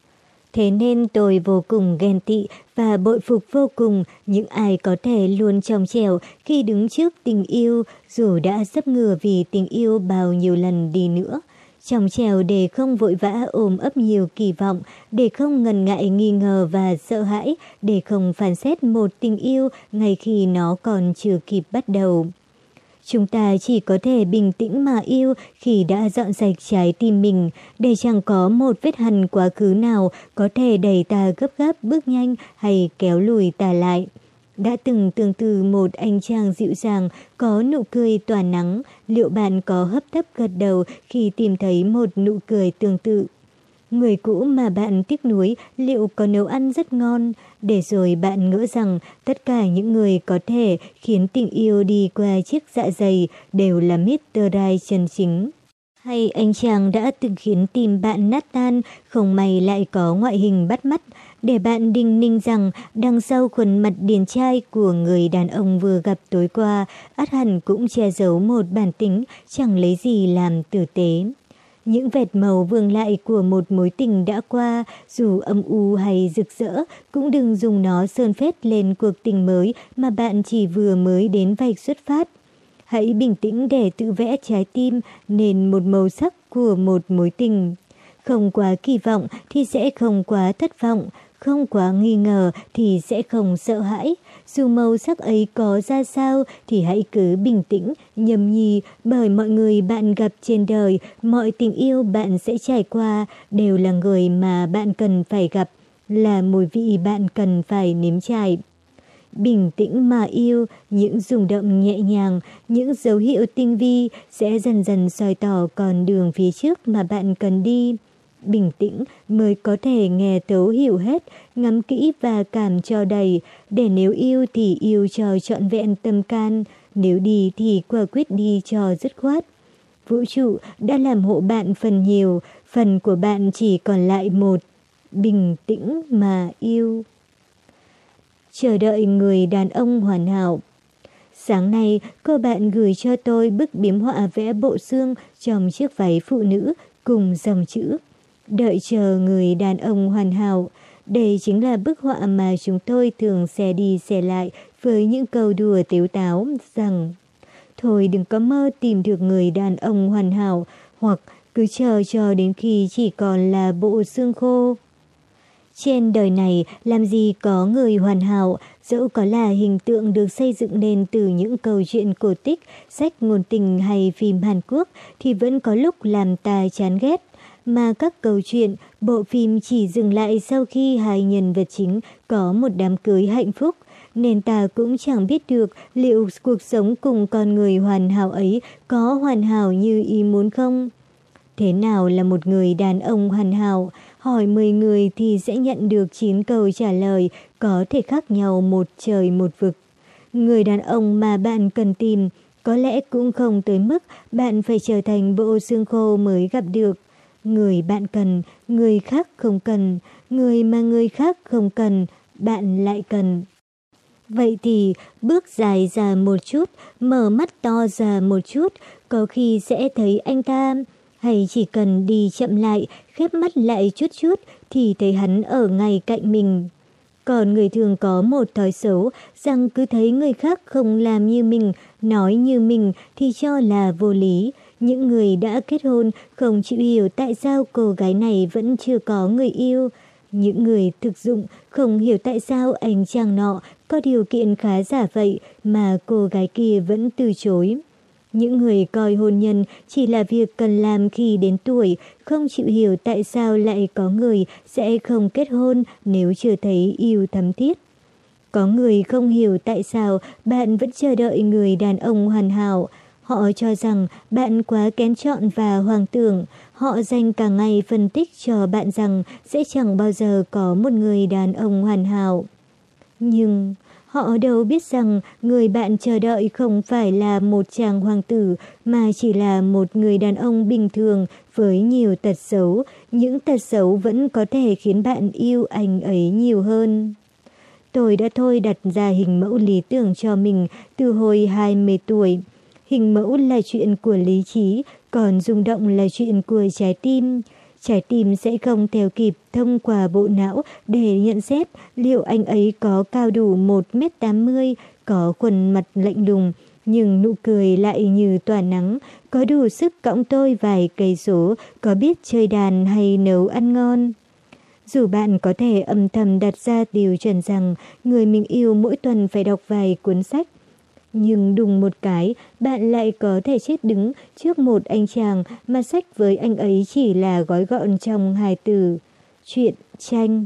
Thế nên tôi vô cùng ghen tị và bội phục vô cùng những ai có thể luôn trong trẻo khi đứng trước tình yêu, dù đã sắp ngửa vì tình yêu bao nhiêu lần đi nữa. Trong trẻo để không vội vã ôm ấp nhiều kỳ vọng, để không ngần ngại nghi ngờ và sợ hãi, để không phán xét một tình yêu ngay khi nó còn chưa kịp bắt đầu. Chúng ta chỉ có thể bình tĩnh mà yêu khi đã dọn sạch trái tim mình, để chẳng có một vết hằn quá khứ nào có thể đẩy ta gấp gáp bước nhanh hay kéo lùi ta lại. Đã từng tương tự một anh chàng dịu dàng, có nụ cười tỏa nắng, liệu bạn có hấp tấp gật đầu khi tìm thấy một nụ cười tương tự? Người cũ mà bạn tiếc nuối liệu có nấu ăn rất ngon, để rồi bạn ngỡ rằng tất cả những người có thể khiến tình yêu đi qua chiếc dạ dày đều là Mr. Right chân chính. Hay anh chàng đã từng khiến tim bạn nát tan, không may lại có ngoại hình bắt mắt, để bạn đinh ninh rằng đằng sau khuôn mặt điển trai của người đàn ông vừa gặp tối qua, ắt hẳn cũng che giấu một bản tính chẳng lấy gì làm tử tế. Những vệt màu vương lại của một mối tình đã qua, dù âm u hay rực rỡ, cũng đừng dùng nó sơn phết lên cuộc tình mới mà bạn chỉ vừa mới đến vạch xuất phát. Hãy bình tĩnh để tự vẽ trái tim nên một màu sắc của một mối tình. Không quá kỳ vọng thì sẽ không quá thất vọng, không quá nghi ngờ thì sẽ không sợ hãi. Dù màu sắc ấy có ra sao thì hãy cứ bình tĩnh, nhâm nhi, bởi mọi người bạn gặp trên đời, mọi tình yêu bạn sẽ trải qua đều là người mà bạn cần phải gặp, là mùi vị bạn cần phải nếm trải. Bình tĩnh mà yêu, những rung động nhẹ nhàng, những dấu hiệu tinh vi sẽ dần dần soi tỏ con đường phía trước mà bạn cần đi. Bình tĩnh mới có thể nghe thấu hiểu hết, ngắm kỹ và cảm cho đầy, để nếu yêu thì yêu cho trọn vẹn tâm can, nếu đi thì quả quyết đi cho dứt khoát. Vũ trụ đã làm hộ bạn phần nhiều, phần của bạn chỉ còn lại một. Bình tĩnh mà yêu. Chờ đợi người đàn ông hoàn hảo. Sáng nay, cô bạn gửi cho tôi bức biếm họa vẽ bộ xương trong chiếc váy phụ nữ cùng dòng chữ đợi chờ người đàn ông hoàn hảo. Đây chính là bức họa mà chúng tôi thường xe đi xe lại với những câu đùa tếu táo rằng thôi đừng có mơ tìm được người đàn ông hoàn hảo, hoặc cứ chờ cho đến khi chỉ còn là bộ xương khô. Trên đời này làm gì có người hoàn hảo, dẫu có là hình tượng được xây dựng nên từ những câu chuyện cổ tích, sách ngôn tình hay phim Hàn Quốc thì vẫn có lúc làm ta chán ghét. Mà các câu chuyện, bộ phim chỉ dừng lại sau khi hai nhân vật chính có một đám cưới hạnh phúc, nên ta cũng chẳng biết được liệu cuộc sống cùng con người hoàn hảo ấy có hoàn hảo như ý muốn không. Thế nào là một người đàn ông hoàn hảo? Hỏi 10 người thì sẽ nhận được 9 câu trả lời có thể khác nhau một trời một vực. Người đàn ông mà bạn cần tìm có lẽ cũng không tới mức bạn phải trở thành bộ xương khô mới gặp được. Người bạn cần, người khác không cần, người mà người khác không cần, bạn lại cần. Vậy thì bước dài ra một chút, mở mắt to ra một chút, có khi sẽ thấy anh ta. Hay chỉ cần đi chậm lại, khép mắt lại chút chút thì thấy hắn ở ngay cạnh mình. Còn người thường có một thói xấu rằng cứ thấy người khác không làm như mình, nói như mình thì cho là vô lý. Những người đã kết hôn không chịu hiểu tại sao cô gái này vẫn chưa có người yêu. Những người thực dụng không hiểu tại sao anh chàng nọ có điều kiện khá giả vậy mà cô gái kia vẫn từ chối. Những người coi hôn nhân chỉ là việc cần làm khi đến tuổi, không chịu hiểu tại sao lại có người sẽ không kết hôn nếu chưa thấy yêu thắm thiết. Có người không hiểu tại sao bạn vẫn chờ đợi người đàn ông hoàn hảo. Họ cho rằng bạn quá kén chọn và hoang tưởng. Họ dành cả ngày phân tích cho bạn rằng sẽ chẳng bao giờ có một người đàn ông hoàn hảo. Nhưng họ đâu biết rằng người bạn chờ đợi không phải là một chàng hoàng tử mà chỉ là một người đàn ông bình thường với nhiều tật xấu. Những tật xấu vẫn có thể khiến bạn yêu anh ấy nhiều hơn. Tôi đã thôi đặt ra hình mẫu lý tưởng cho mình từ hồi 20 tuổi. Hình mẫu là chuyện của lý trí, còn rung động là chuyện của trái tim. Trái tim sẽ không theo kịp thông qua bộ não để nhận xét liệu anh ấy có cao đủ 1m80, có khuôn mặt lạnh lùng, nhưng nụ cười lại như tỏa nắng, có đủ sức cõng tôi vài cây số, có biết chơi đàn hay nấu ăn ngon. Dù bạn có thể âm thầm đặt ra tiêu chuẩn rằng người mình yêu mỗi tuần phải đọc vài cuốn sách, nhưng đùng một cái, bạn lại có thể chết đứng trước một anh chàng mà sách với anh ấy chỉ là gói gọn trong 2 từ: truyện tranh.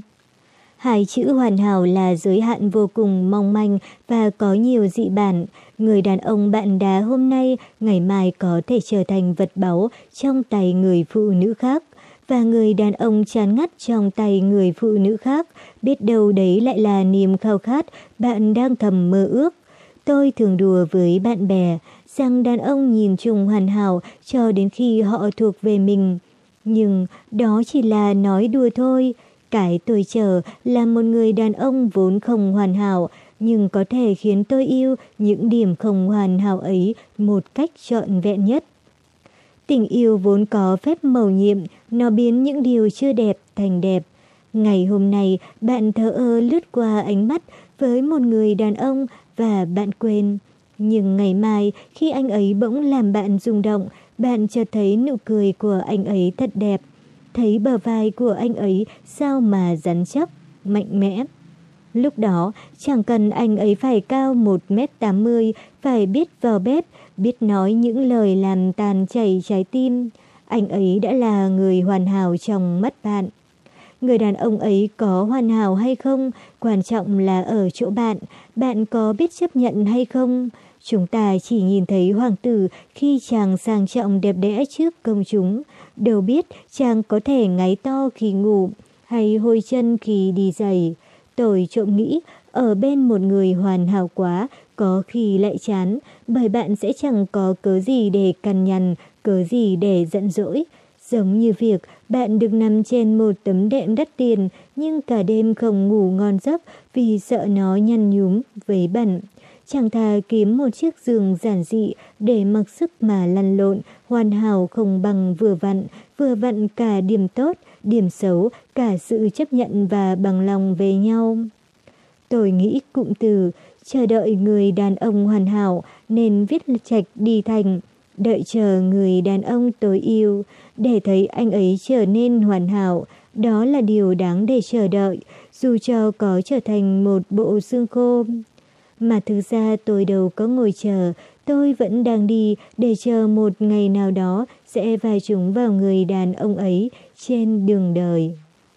2 chữ hoàn hảo là giới hạn vô cùng mong manh và có nhiều dị bản. Người đàn ông bạn đá hôm nay, ngày mai có thể trở thành vật báu trong tay người phụ nữ khác. Và người đàn ông chán ngắt trong tay người phụ nữ khác, biết đâu đấy lại là niềm khao khát bạn đang thầm mơ ước. Tôi thường đùa với bạn bè rằng đàn ông nhìn chung hoàn hảo cho đến khi họ thuộc về mình. Nhưng đó chỉ là nói đùa thôi. Cái tôi chờ là một người đàn ông vốn không hoàn hảo, nhưng có thể khiến tôi yêu những điểm không hoàn hảo ấy một cách trọn vẹn nhất. Tình yêu vốn có phép mầu nhiệm, nó biến những điều chưa đẹp thành đẹp. Ngày hôm nay, bạn thờ ơ lướt qua ánh mắt với một người đàn ông và bạn quên. Nhưng ngày mai, khi anh ấy bỗng làm bạn rung động, bạn chợt thấy nụ cười của anh ấy thật đẹp. Thấy bờ vai của anh ấy sao mà rắn chắc, mạnh mẽ. Lúc đó, chẳng cần anh ấy phải cao 1m80, phải biết vào bếp, biết nói những lời làm tan chảy trái tim. Anh ấy đã là người hoàn hảo trong mắt bạn. Người đàn ông ấy có hoàn hảo hay không, quan trọng là ở chỗ bạn. Bạn có biết chấp nhận hay không? Chúng ta chỉ nhìn thấy hoàng tử khi chàng sang trọng đẹp đẽ trước công chúng. Đâu biết chàng có thể ngáy to khi ngủ, hay hôi chân khi đi giày. Tôi trộm nghĩ, ở bên một người hoàn hảo quá, có khi lại chán, bởi bạn sẽ chẳng có cớ gì để cằn nhằn, cớ gì để giận dỗi. Giống như việc bạn được nằm trên một tấm đệm đắt tiền, nhưng cả đêm không ngủ ngon giấc vì sợ nó nhăn nhúm, vấy bẩn. Chẳng thà kiếm một chiếc giường giản dị để mặc sức mà lăn lộn, hoàn hảo không bằng vừa vặn cả điểm tốt, điểm xấu, cả sự chấp nhận và bằng lòng về nhau. Tôi nghĩ cụm từ chờ đợi người đàn ông hoàn hảo nên viết chạch đi thành đợi chờ người đàn ông tôi yêu, để thấy anh ấy trở nên hoàn hảo. Đó là điều đáng để chờ đợi, dù cho có trở thành một bộ xương khô. Mà thực ra tôi đâu có ngồi chờ, tôi vẫn đang đi để chờ một ngày nào đó sẽ va trúng vào người đàn ông ấy trên đường đời.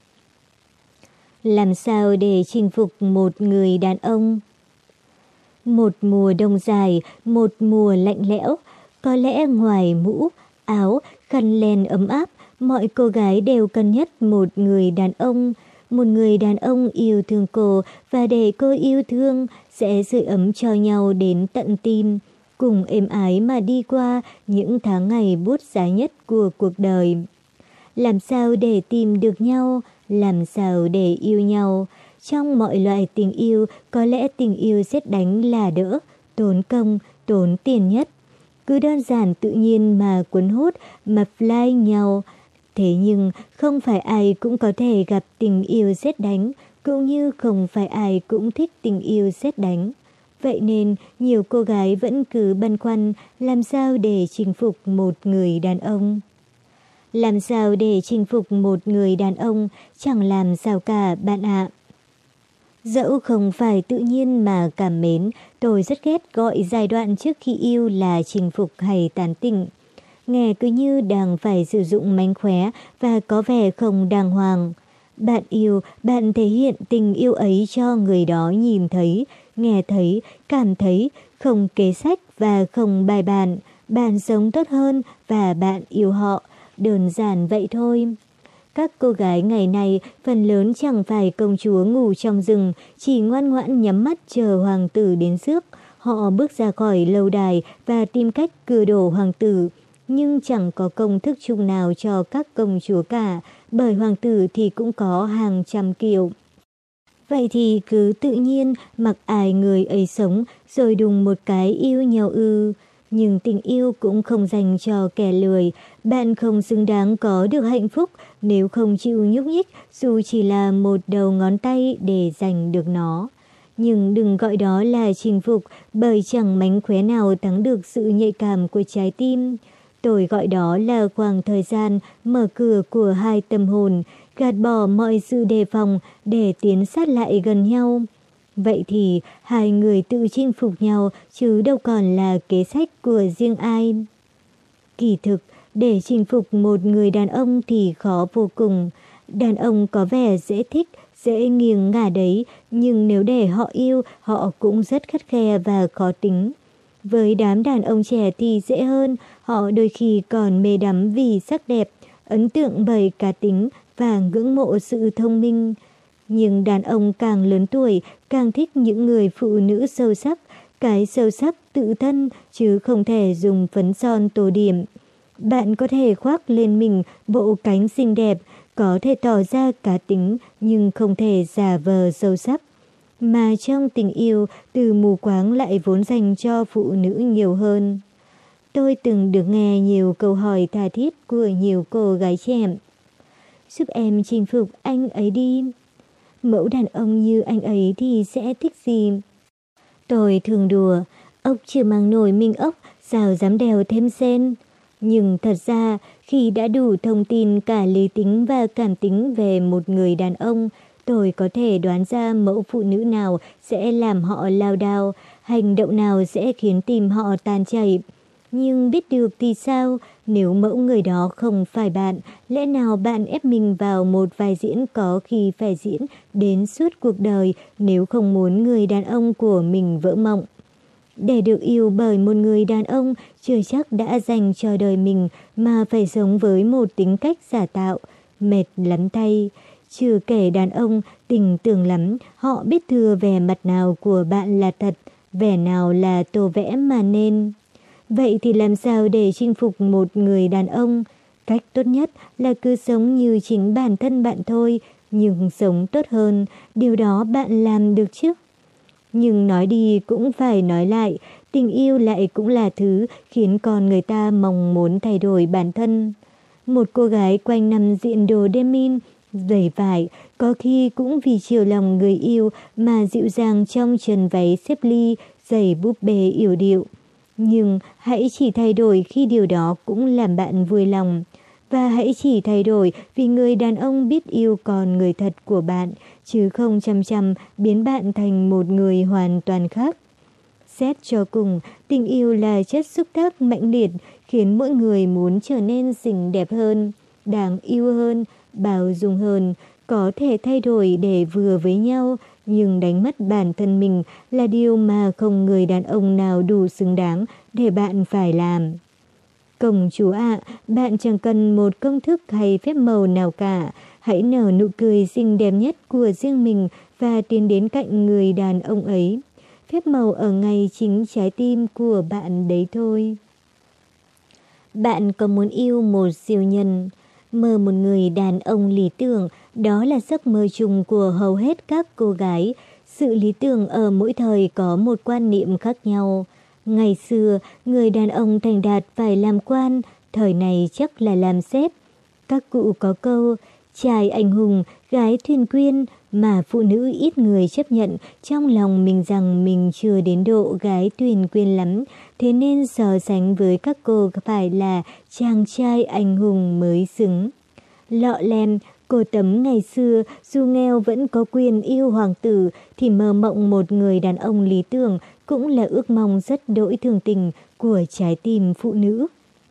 Làm sao để chinh phục một người đàn ông? Một mùa đông dài, một mùa lạnh lẽo, có lẽ ngoài mũ, áo, khăn len ấm áp, mọi cô gái đều cần nhất một người đàn ông. Một người đàn ông yêu thương cô và để cô yêu thương, sẽ sưởi ấm cho nhau đến tận tim, cùng êm ái mà đi qua những tháng ngày buốt giá nhất của cuộc đời. Làm sao để tìm được nhau? Làm sao để yêu nhau? Trong mọi loại tình yêu, có lẽ tình yêu sét đánh là đỡ, tốn công, tốn tiền nhất. Cứ đơn giản tự nhiên mà cuốn hút, mà fly nhau. Thế nhưng không phải ai cũng có thể gặp tình yêu sét đánh, cũng như không phải ai cũng thích tình yêu sét đánh. Vậy nên nhiều cô gái vẫn cứ băn khoăn làm sao để chinh phục một người đàn ông. Làm sao để chinh phục một người đàn ông? Chẳng làm sao cả bạn ạ. Dẫu không phải tự nhiên mà cảm mến, tôi rất ghét gọi giai đoạn trước khi yêu là chinh phục hay tán tỉnh. Nghe cứ như đang phải sử dụng mánh khóe và có vẻ không đàng hoàng. Bạn yêu, bạn thể hiện tình yêu ấy cho người đó nhìn thấy, nghe thấy, cảm thấy, không kế sách và không bài bản. Bạn sống tốt hơn và bạn yêu họ. Đơn giản vậy thôi. Các cô gái ngày nay phần lớn chẳng phải công chúa ngủ trong rừng, chỉ ngoan ngoãn nhắm mắt chờ hoàng tử đến rước. Họ bước ra khỏi lâu đài và tìm cách cưa đổ hoàng tử. Nhưng chẳng có công thức chung nào cho các công chúa cả, bởi hoàng tử thì cũng có hàng trăm kiểu. Vậy thì cứ tự nhiên mặc ai người ấy sống rồi đùng một cái yêu nhau ư. Nhưng tình yêu cũng không dành cho kẻ lười. Bạn không xứng đáng có được hạnh phúc nếu không chịu nhúc nhích dù chỉ là một đầu ngón tay để giành được nó. Nhưng đừng gọi đó là chinh phục, bởi chẳng mánh khóe nào thắng được sự nhạy cảm của trái tim. Tôi gọi đó là khoảng thời gian mở cửa của hai tâm hồn, gạt bỏ mọi sự đề phòng để tiến sát lại gần nhau. Vậy thì hai người tự chinh phục nhau chứ đâu còn là kế sách của riêng ai. Kỳ thực, để chinh phục một người đàn ông thì khó vô cùng. Đàn ông có vẻ dễ thích, dễ nghiêng ngả đấy, nhưng nếu để họ yêu, họ cũng rất khắt khe và khó tính. Với đám đàn ông trẻ thì dễ hơn, họ đôi khi còn mê đắm vì sắc đẹp, ấn tượng bởi cá tính và ngưỡng mộ sự thông minh. Nhưng đàn ông càng lớn tuổi càng thích những người phụ nữ sâu sắc, cái sâu sắc tự thân chứ không thể dùng phấn son tô điểm. Bạn có thể khoác lên mình bộ cánh xinh đẹp, có thể tỏ ra cá tính nhưng không thể giả vờ sâu sắc. Mà trong tình yêu, từ mù quáng lại vốn dành cho phụ nữ nhiều hơn. Tôi từng được nghe nhiều câu hỏi tha thiết của nhiều cô gái trẻ. Giúp em chinh phục anh ấy đi. Mẫu đàn ông như anh ấy thì sẽ thích gì? Tôi thường đùa, ốc chưa mang nổi mình ốc, sao dám đèo thêm sen. Nhưng thật ra, khi đã đủ thông tin cả lý tính và cảm tính về một người đàn ông, tôi có thể đoán ra mẫu phụ nữ nào sẽ làm họ lao đao, hành động nào sẽ khiến tim họ tan chảy. Nhưng biết được thì sao, nếu mẫu người đó không phải bạn, lẽ nào bạn ép mình vào một vai diễn có khi phải diễn đến suốt cuộc đời nếu không muốn người đàn ông của mình vỡ mộng. Để được yêu bởi một người đàn ông chưa chắc đã dành cho đời mình mà phải sống với một tính cách giả tạo, mệt lắm tay. Chưa kể đàn ông tình tưởng lắm, họ biết thừa vẻ mặt nào của bạn là thật, vẻ nào là tô vẽ mà nên. Vậy thì làm sao để chinh phục một người đàn ông? Cách tốt nhất là cứ sống như chính bản thân bạn thôi, nhưng sống tốt hơn, điều đó bạn làm được chứ? Nhưng nói đi cũng phải nói lại, tình yêu lại cũng là thứ khiến con người ta mong muốn thay đổi bản thân. Một cô gái quanh năm diện đồ denim, giày vải, có khi cũng vì chiều lòng người yêu mà dịu dàng trong chân váy xếp ly, giày búp bê yểu điệu. Nhưng hãy chỉ thay đổi khi điều đó cũng làm bạn vui lòng. Và hãy chỉ thay đổi vì người đàn ông biết yêu con người thật của bạn, chứ không chăm chăm biến bạn thành một người hoàn toàn khác. Xét cho cùng, tình yêu là chất xúc tác mãnh liệt, khiến mỗi người muốn trở nên xinh đẹp hơn, đáng yêu hơn, bao dung hơn, có thể thay đổi để vừa với nhau, nhưng đánh mất bản thân mình là điều mà không người đàn ông nào đủ xứng đáng để bạn phải làm. Công chúa ạ, bạn chẳng cần một công thức hay phép màu nào cả. Hãy nở nụ cười xinh đẹp nhất của riêng mình và tiến đến cạnh người đàn ông ấy. Phép màu ở ngay chính trái tim của bạn đấy thôi. Bạn có muốn yêu một siêu nhân? Mơ một người đàn ông lý tưởng, đó là giấc mơ chung của hầu hết các cô gái. Sự lý tưởng ở mỗi thời có một quan niệm khác nhau. Ngày xưa, người đàn ông thành đạt phải làm quan, thời này chắc là làm sếp. Các cụ có câu, trai anh hùng, gái thuyền quyên, mà phụ nữ ít người chấp nhận trong lòng mình rằng mình chưa đến độ gái tuyền quyên lắm, thế nên so sánh với các cô phải là chàng trai anh hùng mới xứng. Lọ lem, cô Tấm ngày xưa dù nghèo vẫn có quyền yêu hoàng tử thì mơ mộng một người đàn ông lý tưởng cũng là ước mong rất đỗi thường tình của trái tim phụ nữ.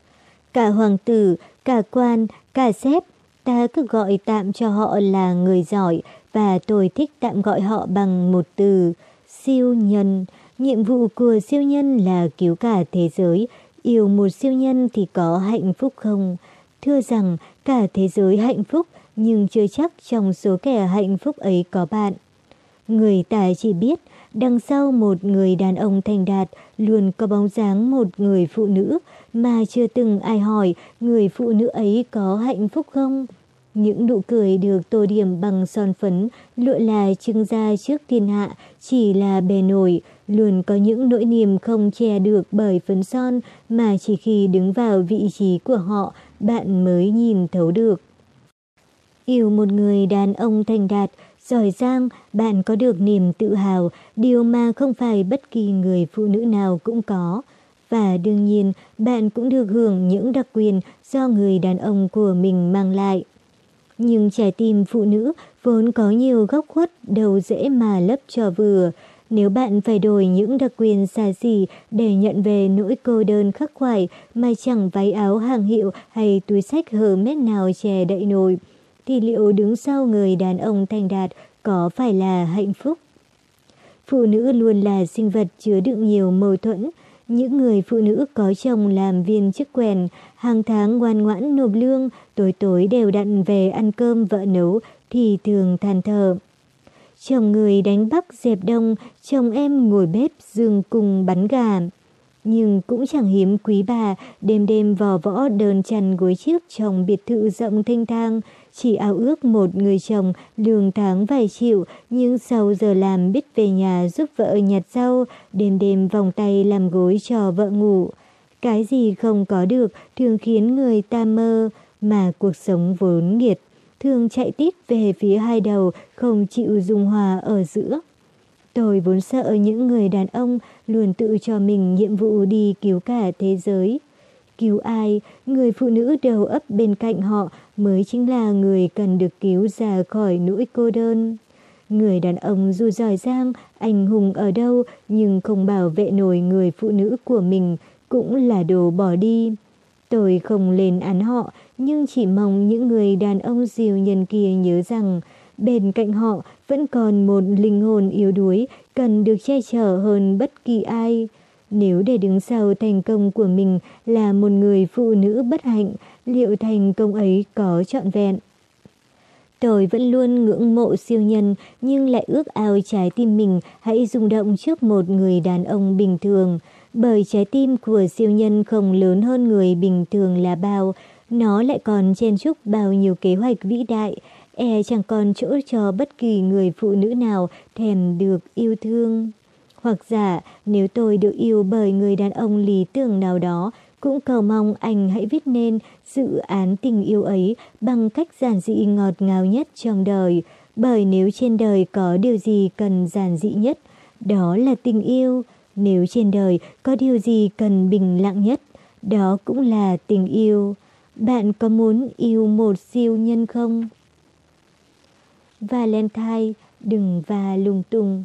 Cả hoàng tử, cả quan, cả sếp, ta cứ gọi tạm cho họ là người giỏi và tôi thích tạm gọi họ bằng một từ, siêu nhân. Nhiệm vụ của siêu nhân là cứu cả thế giới. Yêu một siêu nhân thì có hạnh phúc không? Thưa rằng cả thế giới hạnh phúc, nhưng chưa chắc trong số kẻ hạnh phúc ấy có bạn. Người ta chỉ biết đằng sau một người đàn ông thành đạt luôn có bóng dáng một người phụ nữ, mà chưa từng ai hỏi người phụ nữ ấy có hạnh phúc không. Những nụ cười được tô điểm bằng son phấn, lụa là trưng ra trước thiên hạ, chỉ là bề nổi, luôn có những nỗi niềm không che được bởi phấn son mà chỉ khi đứng vào vị trí của họ, bạn mới nhìn thấu được. Yêu một người đàn ông thành đạt, giỏi giang, bạn có được niềm tự hào, điều mà không phải bất kỳ người phụ nữ nào cũng có. Và đương nhiên, bạn cũng được hưởng những đặc quyền do người đàn ông của mình mang lại. Nhưng trái tim phụ nữ vốn có nhiều góc khuất, đâu dễ mà lấp cho vừa. Nếu bạn phải đổi những đặc quyền xa xỉ để nhận về nỗi cô đơn khắc khoải mà chẳng váy áo hàng hiệu hay túi xách Hermes nào che đậy nổi, thì liệu đứng sau người đàn ông thành đạt có phải là hạnh phúc? Phụ nữ luôn là sinh vật chứa đựng nhiều mâu thuẫn. Những người phụ nữ có chồng làm viên chức quèn, hàng tháng ngoan ngoãn nộp lương, tối tối đều đặn về ăn cơm vợ nấu thì thường than thở. Chồng người đánh Bắc dẹp Đông, chồng em ngồi bếp giường cùng bắn gà. Nhưng cũng chẳng hiếm quý bà đêm đêm vò võ đơn chăn gối chiếc trong biệt thự rộng thênh thang, chỉ ao ước một người chồng lương tháng vài triệu, nhưng sau giờ làm biết về nhà giúp vợ nhặt rau, đêm đêm vòng tay làm gối cho vợ ngủ. Cái gì không có được thường khiến người ta mơ, mà cuộc sống vốn nghiệt, thường chạy tít về phía hai đầu, không chịu dung hòa ở giữa. Tôi vốn sợ những người đàn ông luôn tự cho mình nhiệm vụ đi cứu cả thế giới. Cứu ai, người phụ nữ đầu ấp bên cạnh họ mới chính là người cần được cứu ra khỏi nỗi cô đơn. Người đàn ông dù giỏi giang, anh hùng ở đâu nhưng không bảo vệ nổi người phụ nữ của mình cũng là đồ bỏ đi. Tôi không lên án họ, nhưng chỉ mong những người đàn ông diệu nhân kia nhớ rằng bên cạnh họ vẫn còn một linh hồn yếu đuối cần được che chở hơn bất kỳ ai. Nếu để đứng sau thành công của mình là một người phụ nữ bất hạnh, liệu thành công ấy có trọn vẹn? Tôi vẫn luôn ngưỡng mộ siêu nhân, nhưng lại ước ao trái tim mình hãy rung động trước một người đàn ông bình thường. Bởi trái tim của siêu nhân không lớn hơn người bình thường là bao, nó lại còn chen chúc bao nhiêu kế hoạch vĩ đại, chẳng còn chỗ cho bất kỳ người phụ nữ nào thèm được yêu thương. Hoặc giả, nếu tôi được yêu bởi người đàn ông lý tưởng nào đó, cũng cầu mong anh hãy viết nên dự án tình yêu ấy bằng cách giản dị ngọt ngào nhất trong đời. Bởi nếu trên đời có điều gì cần giản dị nhất, đó là tình yêu. Nếu trên đời có điều gì cần bình lặng nhất, đó cũng là tình yêu. Bạn có muốn yêu một siêu nhân không? Valentine, đừng và lung tung.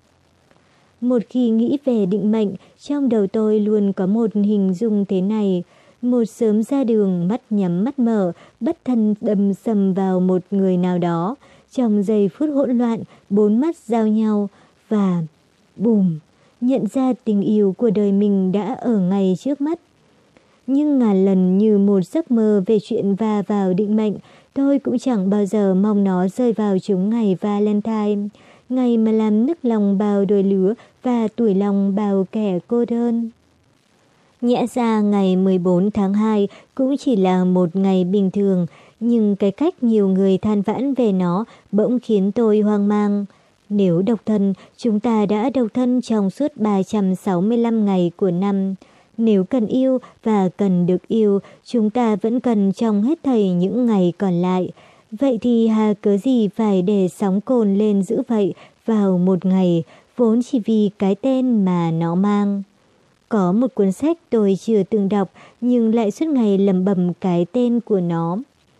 Một khi nghĩ về định mệnh, trong đầu tôi luôn có một hình dung thế này. Một sớm ra đường, mắt nhắm mắt mở, bất thân đâm sầm vào một người nào đó. Trong giây phút hỗn loạn, bốn mắt giao nhau và bùm, nhận ra tình yêu của đời mình đã ở ngay trước mắt. Nhưng ngàn lần như một giấc mơ về chuyện va vào định mệnh, tôi cũng chẳng bao giờ mong nó rơi vào chúng ngày Valentine, ngày mà làm nức lòng bao đôi lứa và tủi lòng bao kẻ cô đơn. Nhẽ ra ngày 14 tháng 2 cũng chỉ là một ngày bình thường, nhưng cái cách nhiều người than vãn về nó bỗng khiến tôi hoang mang. Nếu độc thân, chúng ta đã độc thân trong suốt 365 ngày của năm. Nếu cần yêu và cần được yêu, chúng ta vẫn cần trong hết thảy những ngày còn lại. Vậy thì hà cớ gì phải để sóng cồn lên dữ vậy vào một ngày, vốn chỉ vì cái tên mà nó mang. Có một cuốn sách tôi chưa từng đọc nhưng lại suốt ngày lẩm bẩm cái tên của nó.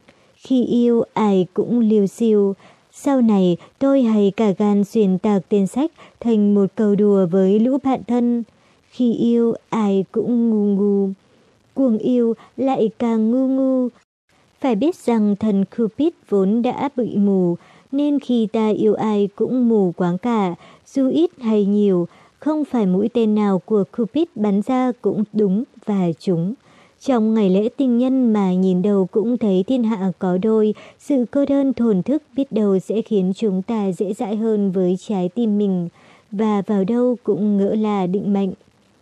Khi yêu ai cũng liêu xiêu. Sau này tôi hay cả gan xuyên tạc tên sách thành một câu đùa với lũ bạn thân. Khi yêu ai cũng ngu ngu. Cuồng yêu lại càng ngu ngu. Phải biết rằng thần Cupid vốn đã bị mù, nên khi ta yêu ai cũng mù quáng cả, dù ít hay nhiều, không phải mũi tên nào của Cupid bắn ra cũng đúng và trúng. Trong ngày lễ tình nhân mà nhìn đâu cũng thấy thiên hạ có đôi, sự cô đơn thổn thức biết đâu sẽ khiến chúng ta dễ dãi hơn với trái tim mình, và vào đâu cũng ngỡ là định mệnh.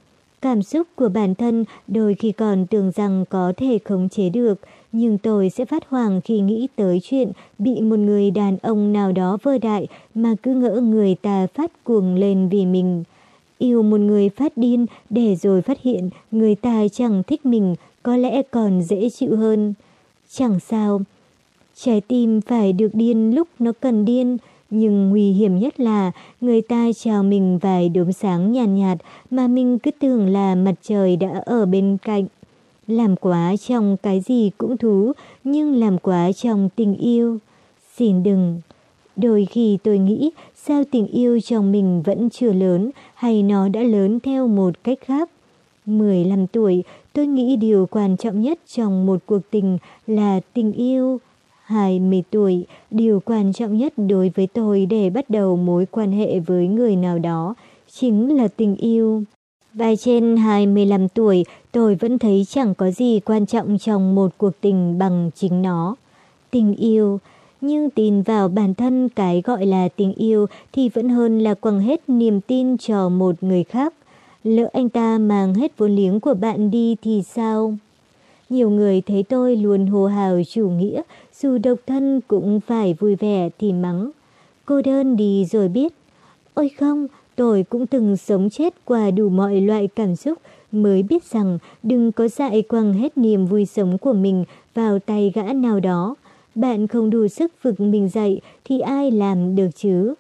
Cảm xúc của bản thân đôi khi còn tưởng rằng có thể khống chế được, nhưng tôi sẽ phát hoảng khi nghĩ tới chuyện bị một người đàn ông nào đó vơ đại mà cứ ngỡ người ta phát cuồng lên vì mình. Yêu một người phát điên để rồi phát hiện người ta chẳng thích mình có lẽ còn dễ chịu hơn. Chẳng sao. Trái tim phải được điên lúc nó cần điên, nhưng nguy hiểm nhất là người ta chào mình vài đốm sáng nhàn nhạt mà mình cứ tưởng là mặt trời đã ở bên cạnh. Làm quá trong cái gì cũng thú, nhưng làm quá trong tình yêu. Xin đừng. Đôi khi tôi nghĩ sao tình yêu trong mình vẫn chưa lớn hay nó đã lớn theo một cách khác. 15 tuổi, tôi nghĩ điều quan trọng nhất trong một cuộc tình là tình yêu. 20 tuổi, điều quan trọng nhất đối với tôi để bắt đầu mối quan hệ với người nào đó chính là tình yêu. Và trên 25 tuổi, tôi vẫn thấy chẳng có gì quan trọng trong một cuộc tình bằng chính nó. Tình yêu. Nhưng tin vào bản thân cái gọi là tình yêu thì vẫn hơn là quăng hết niềm tin cho một người khác. Lỡ anh ta mang hết vốn liếng của bạn đi thì sao? Nhiều người thấy tôi luôn hô hào chủ nghĩa, dù độc thân cũng phải vui vẻ thì mắng. Cô đơn đi rồi biết. Ôi không, tôi cũng từng sống chết qua đủ mọi loại cảm xúc, mới biết rằng đừng có dại quăng hết niềm vui sống của mình vào tay gã nào đó. Bạn không đủ sức vực mình dậy thì ai làm được chứ?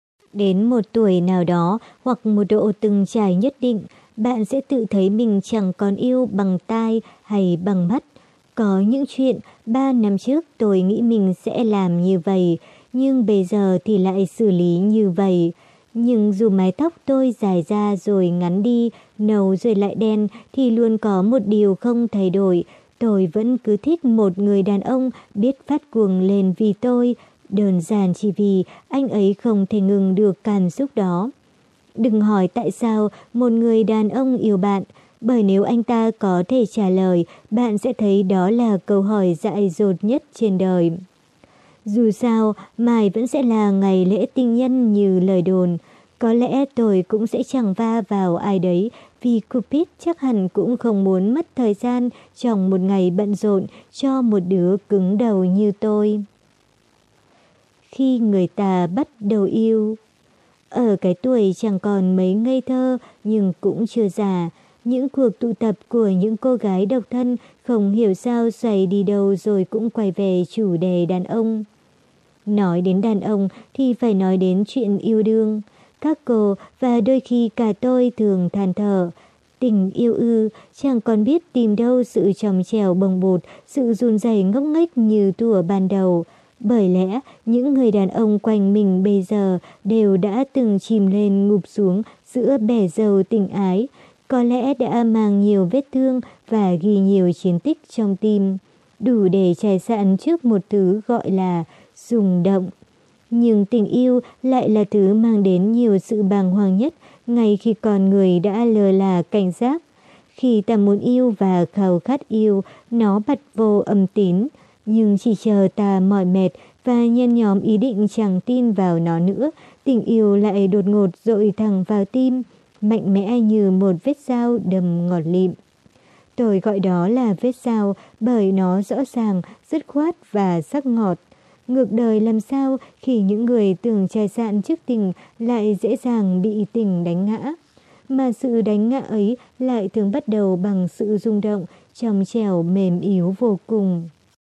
Đến một tuổi nào đó hoặc một độ từng trải nhất định, bạn sẽ tự thấy mình chẳng còn yêu bằng tai hay bằng mắt. Có những chuyện 3 năm trước tôi nghĩ mình sẽ làm như vậy, nhưng bây giờ thì lại xử lý như vậy. Nhưng dù mái tóc tôi dài ra rồi ngắn đi, nâu rồi lại đen thì luôn có một điều không thay đổi. Tôi vẫn cứ thích một người đàn ông biết phát cuồng lên vì tôi, đơn giản chỉ vì anh ấy không thể ngừng được cảm xúc đó. Đừng hỏi tại sao một người đàn ông yêu bạn, bởi nếu anh ta có thể trả lời, bạn sẽ thấy đó là câu hỏi dại dột nhất trên đời. Dù sao, mai vẫn sẽ là ngày lễ tình nhân như lời đồn. Có lẽ tôi cũng sẽ chẳng va vào ai đấy, vì Cupid chắc hẳn cũng không muốn mất thời gian trong một ngày bận rộn cho một đứa cứng đầu như tôi. Khi người ta bắt đầu yêu. Ở cái tuổi chẳng còn mấy ngây thơ nhưng cũng chưa già, những cuộc tụ tập của những cô gái độc thân không hiểu sao xoay đi đâu rồi cũng quay về chủ đề đàn ông. Nói đến đàn ông thì phải nói đến chuyện yêu đương. Các cô và đôi khi cả tôi thường than thở. Tình yêu ư, chẳng còn biết tìm đâu sự tròn trèo bồng bột, sự run rẩy ngốc nghếch như thuở ban đầu. Bởi lẽ những người đàn ông quanh mình bây giờ đều đã từng chìm lên ngụp xuống giữa bể dầu tình ái. Có lẽ đã mang nhiều vết thương và ghi nhiều chiến tích trong tim, đủ để trải sạn trước một thứ gọi là rung động. Nhưng tình yêu lại là thứ mang đến nhiều sự bàng hoàng nhất ngay khi con người đã lơ là cảnh giác. Khi ta muốn yêu và khao khát yêu, nó bật vô âm tín, nhưng chỉ chờ ta mỏi mệt và nhen nhóm ý định chẳng tin vào nó nữa, tình yêu lại đột ngột dội thẳng vào tim, mạnh mẽ như một vết dao đâm ngọt lịm. Tôi gọi đó là vết dao bởi nó rõ ràng, dứt khoát và sắc ngọt. Ngược đời làm sao khi những người tưởng trải sạn trước tình lại dễ dàng bị tình đánh ngã. Mà sự đánh ngã ấy lại thường bắt đầu bằng sự rung động, trong trẻo mềm yếu vô cùng.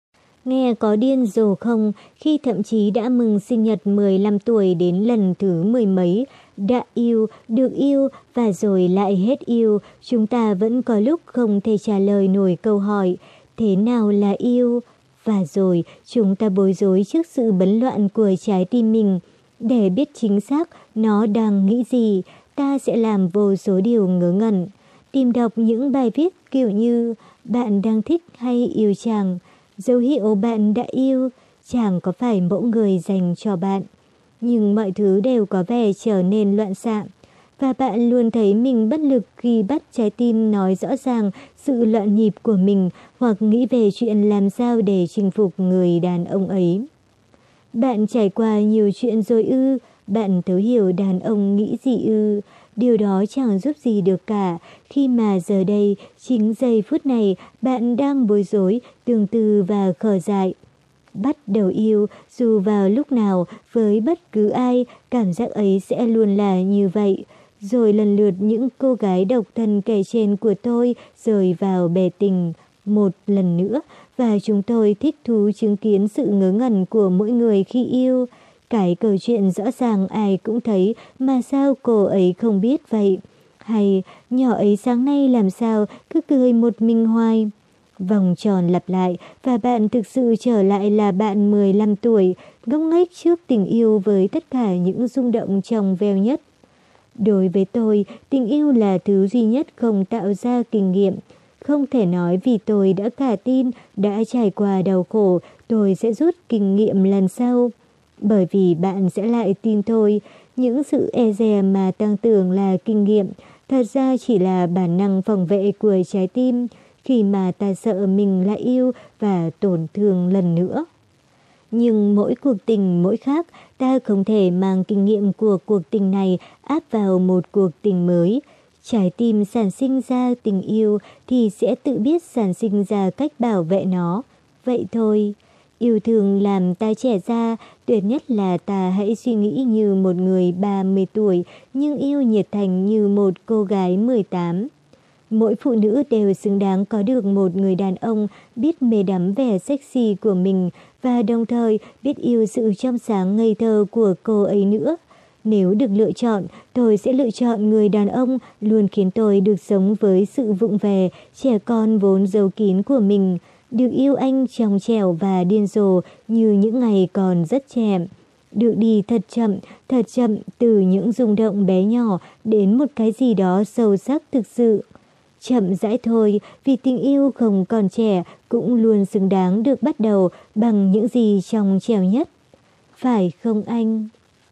Nghe có điên rồ không, khi thậm chí đã mừng sinh nhật 15 tuổi đến lần thứ 10 mấy, đã yêu, được yêu và rồi lại hết yêu, chúng ta vẫn có lúc không thể trả lời nổi câu hỏi, thế nào là yêu? Và rồi chúng ta bối rối trước sự bấn loạn của trái tim mình. Để biết chính xác nó đang nghĩ gì, ta sẽ làm vô số điều ngớ ngẩn. Tìm đọc những bài viết kiểu như bạn đang thích hay yêu chàng, dấu hiệu bạn đã yêu, chàng có phải mẫu người dành cho bạn. Nhưng mọi thứ đều có vẻ trở nên loạn xạ, và bạn luôn thấy mình bất lực khi bắt trái tim nói rõ ràng sự loạn nhịp của mình hoặc nghĩ về chuyện làm sao để chinh phục người đàn ông ấy. Bạn trải qua nhiều chuyện rồi ư, bạn thấu hiểu đàn ông nghĩ gì ư, điều đó chẳng giúp gì được cả, khi mà giờ đây, chính giây phút này, bạn đang bối rối, tương tư và khờ dại. Bắt đầu yêu, dù vào lúc nào, với bất cứ ai, cảm giác ấy sẽ luôn là như vậy. Rồi lần lượt những cô gái độc thân kể trên của tôi rơi vào bể tình một lần nữa, và chúng tôi thích thú chứng kiến sự ngớ ngẩn của mỗi người khi yêu. Cái câu chuyện rõ ràng ai cũng thấy, mà sao cô ấy không biết vậy? Hay nhỏ ấy sáng nay làm sao cứ cười một mình hoài? Vòng tròn lặp lại, và bạn thực sự trở lại là bạn 15 tuổi, ngốc nghếch trước tình yêu với tất cả những rung động trong veo nhất. Đối với tôi, tình yêu là thứ duy nhất không tạo ra kinh nghiệm. Không thể nói vì tôi đã cả tin, đã trải qua đau khổ, tôi sẽ rút kinh nghiệm lần sau. Bởi vì bạn sẽ lại tin tôi, những sự e dè mà tăng tưởng là kinh nghiệm, thật ra chỉ là bản năng phòng vệ của trái tim, khi mà ta sợ mình lại yêu và tổn thương lần nữa. Nhưng mỗi cuộc tình mỗi khác, ta không thể mang kinh nghiệm của cuộc tình này áp vào một cuộc tình mới. Trái tim sản sinh ra tình yêu thì sẽ tự biết sản sinh ra cách bảo vệ nó. Vậy thôi, yêu thương làm ta trẻ ra, tuyệt nhất là ta hãy suy nghĩ như một người 30 tuổi, nhưng yêu nhiệt thành như một cô gái 18. Mỗi phụ nữ đều xứng đáng có được một người đàn ông biết mê đắm vẻ sexy của mình và đồng thời biết yêu sự trong sáng ngây thơ của cô ấy nữa. Nếu được lựa chọn, tôi sẽ lựa chọn người đàn ông luôn khiến tôi được sống với sự vụng về, trẻ con vốn giấu kín của mình, được yêu anh trong trẻo và điên rồ như những ngày còn rất trẻ. Được đi thật chậm từ những rung động bé nhỏ đến một cái gì đó sâu sắc thực sự. Chậm rãi thôi, vì tình yêu không còn trẻ cũng luôn xứng đáng được bắt đầu bằng những gì trong trẻo nhất. Phải không anh?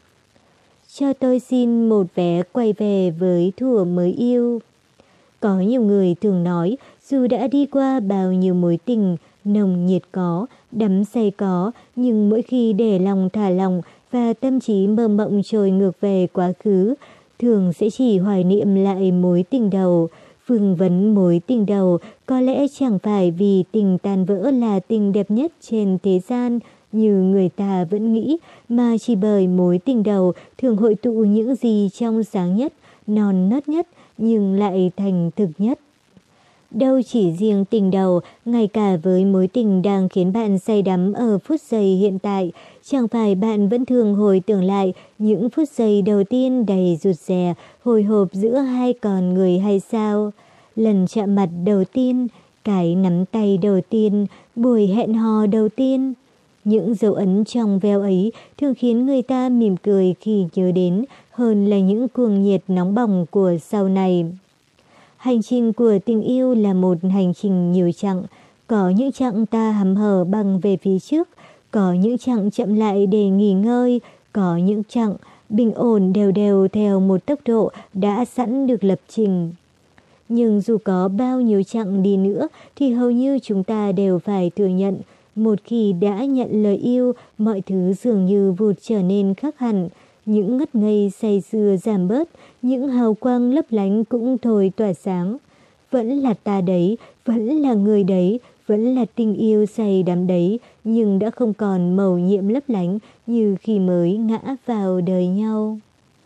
Cho tôi xin một vé quay về với thuở mới yêu. Có nhiều người thường nói, dù đã đi qua bao nhiêu mối tình, nồng nhiệt có, đắm say có, nhưng mỗi khi để lòng thả lòng và tâm trí mơ mộng trôi ngược về quá khứ, thường sẽ chỉ hoài niệm lại mối tình đầu. Vương vấn mối tình đầu có lẽ chẳng phải vì tình tan vỡ là tình đẹp nhất trên thế gian như người ta vẫn nghĩ, mà chỉ bởi mối tình đầu thường hội tụ những gì trong sáng nhất, non nớt nhất nhưng lại thành thực nhất. Đâu chỉ riêng tình đầu, ngay cả với mối tình đang khiến bạn say đắm ở phút giây hiện tại, chẳng phải bạn vẫn thường hồi tưởng lại những phút giây đầu tiên đầy rụt rè, hồi hộp giữa hai con người hay sao? Lần chạm mặt đầu tiên, cái nắm tay đầu tiên, buổi hẹn hò đầu tiên. Những dấu ấn trong veo ấy thường khiến người ta mỉm cười khi nhớ đến, hơn là những cuồng nhiệt nóng bỏng của sau này. Hành trình của tình yêu là một hành trình nhiều chặng, có những chặng ta hăm hở bằng về phía trước, có những chặng chậm lại để nghỉ ngơi, có những chặng bình ổn đều đều theo một tốc độ đã sẵn được lập trình. Nhưng dù có bao nhiêu chặng đi nữa thì hầu như chúng ta đều phải thừa nhận, một khi đã nhận lời yêu, mọi thứ dường như vụt trở nên khác hẳn. Những ngất ngây say sưa giảm bớt, những hào quang lấp lánh cũng thôi tỏa sáng. Vẫn là ta đấy, vẫn là người đấy, vẫn là tình yêu say đắm đấy, nhưng đã không còn màu nhiệm lấp lánh như khi mới ngã vào đời nhau.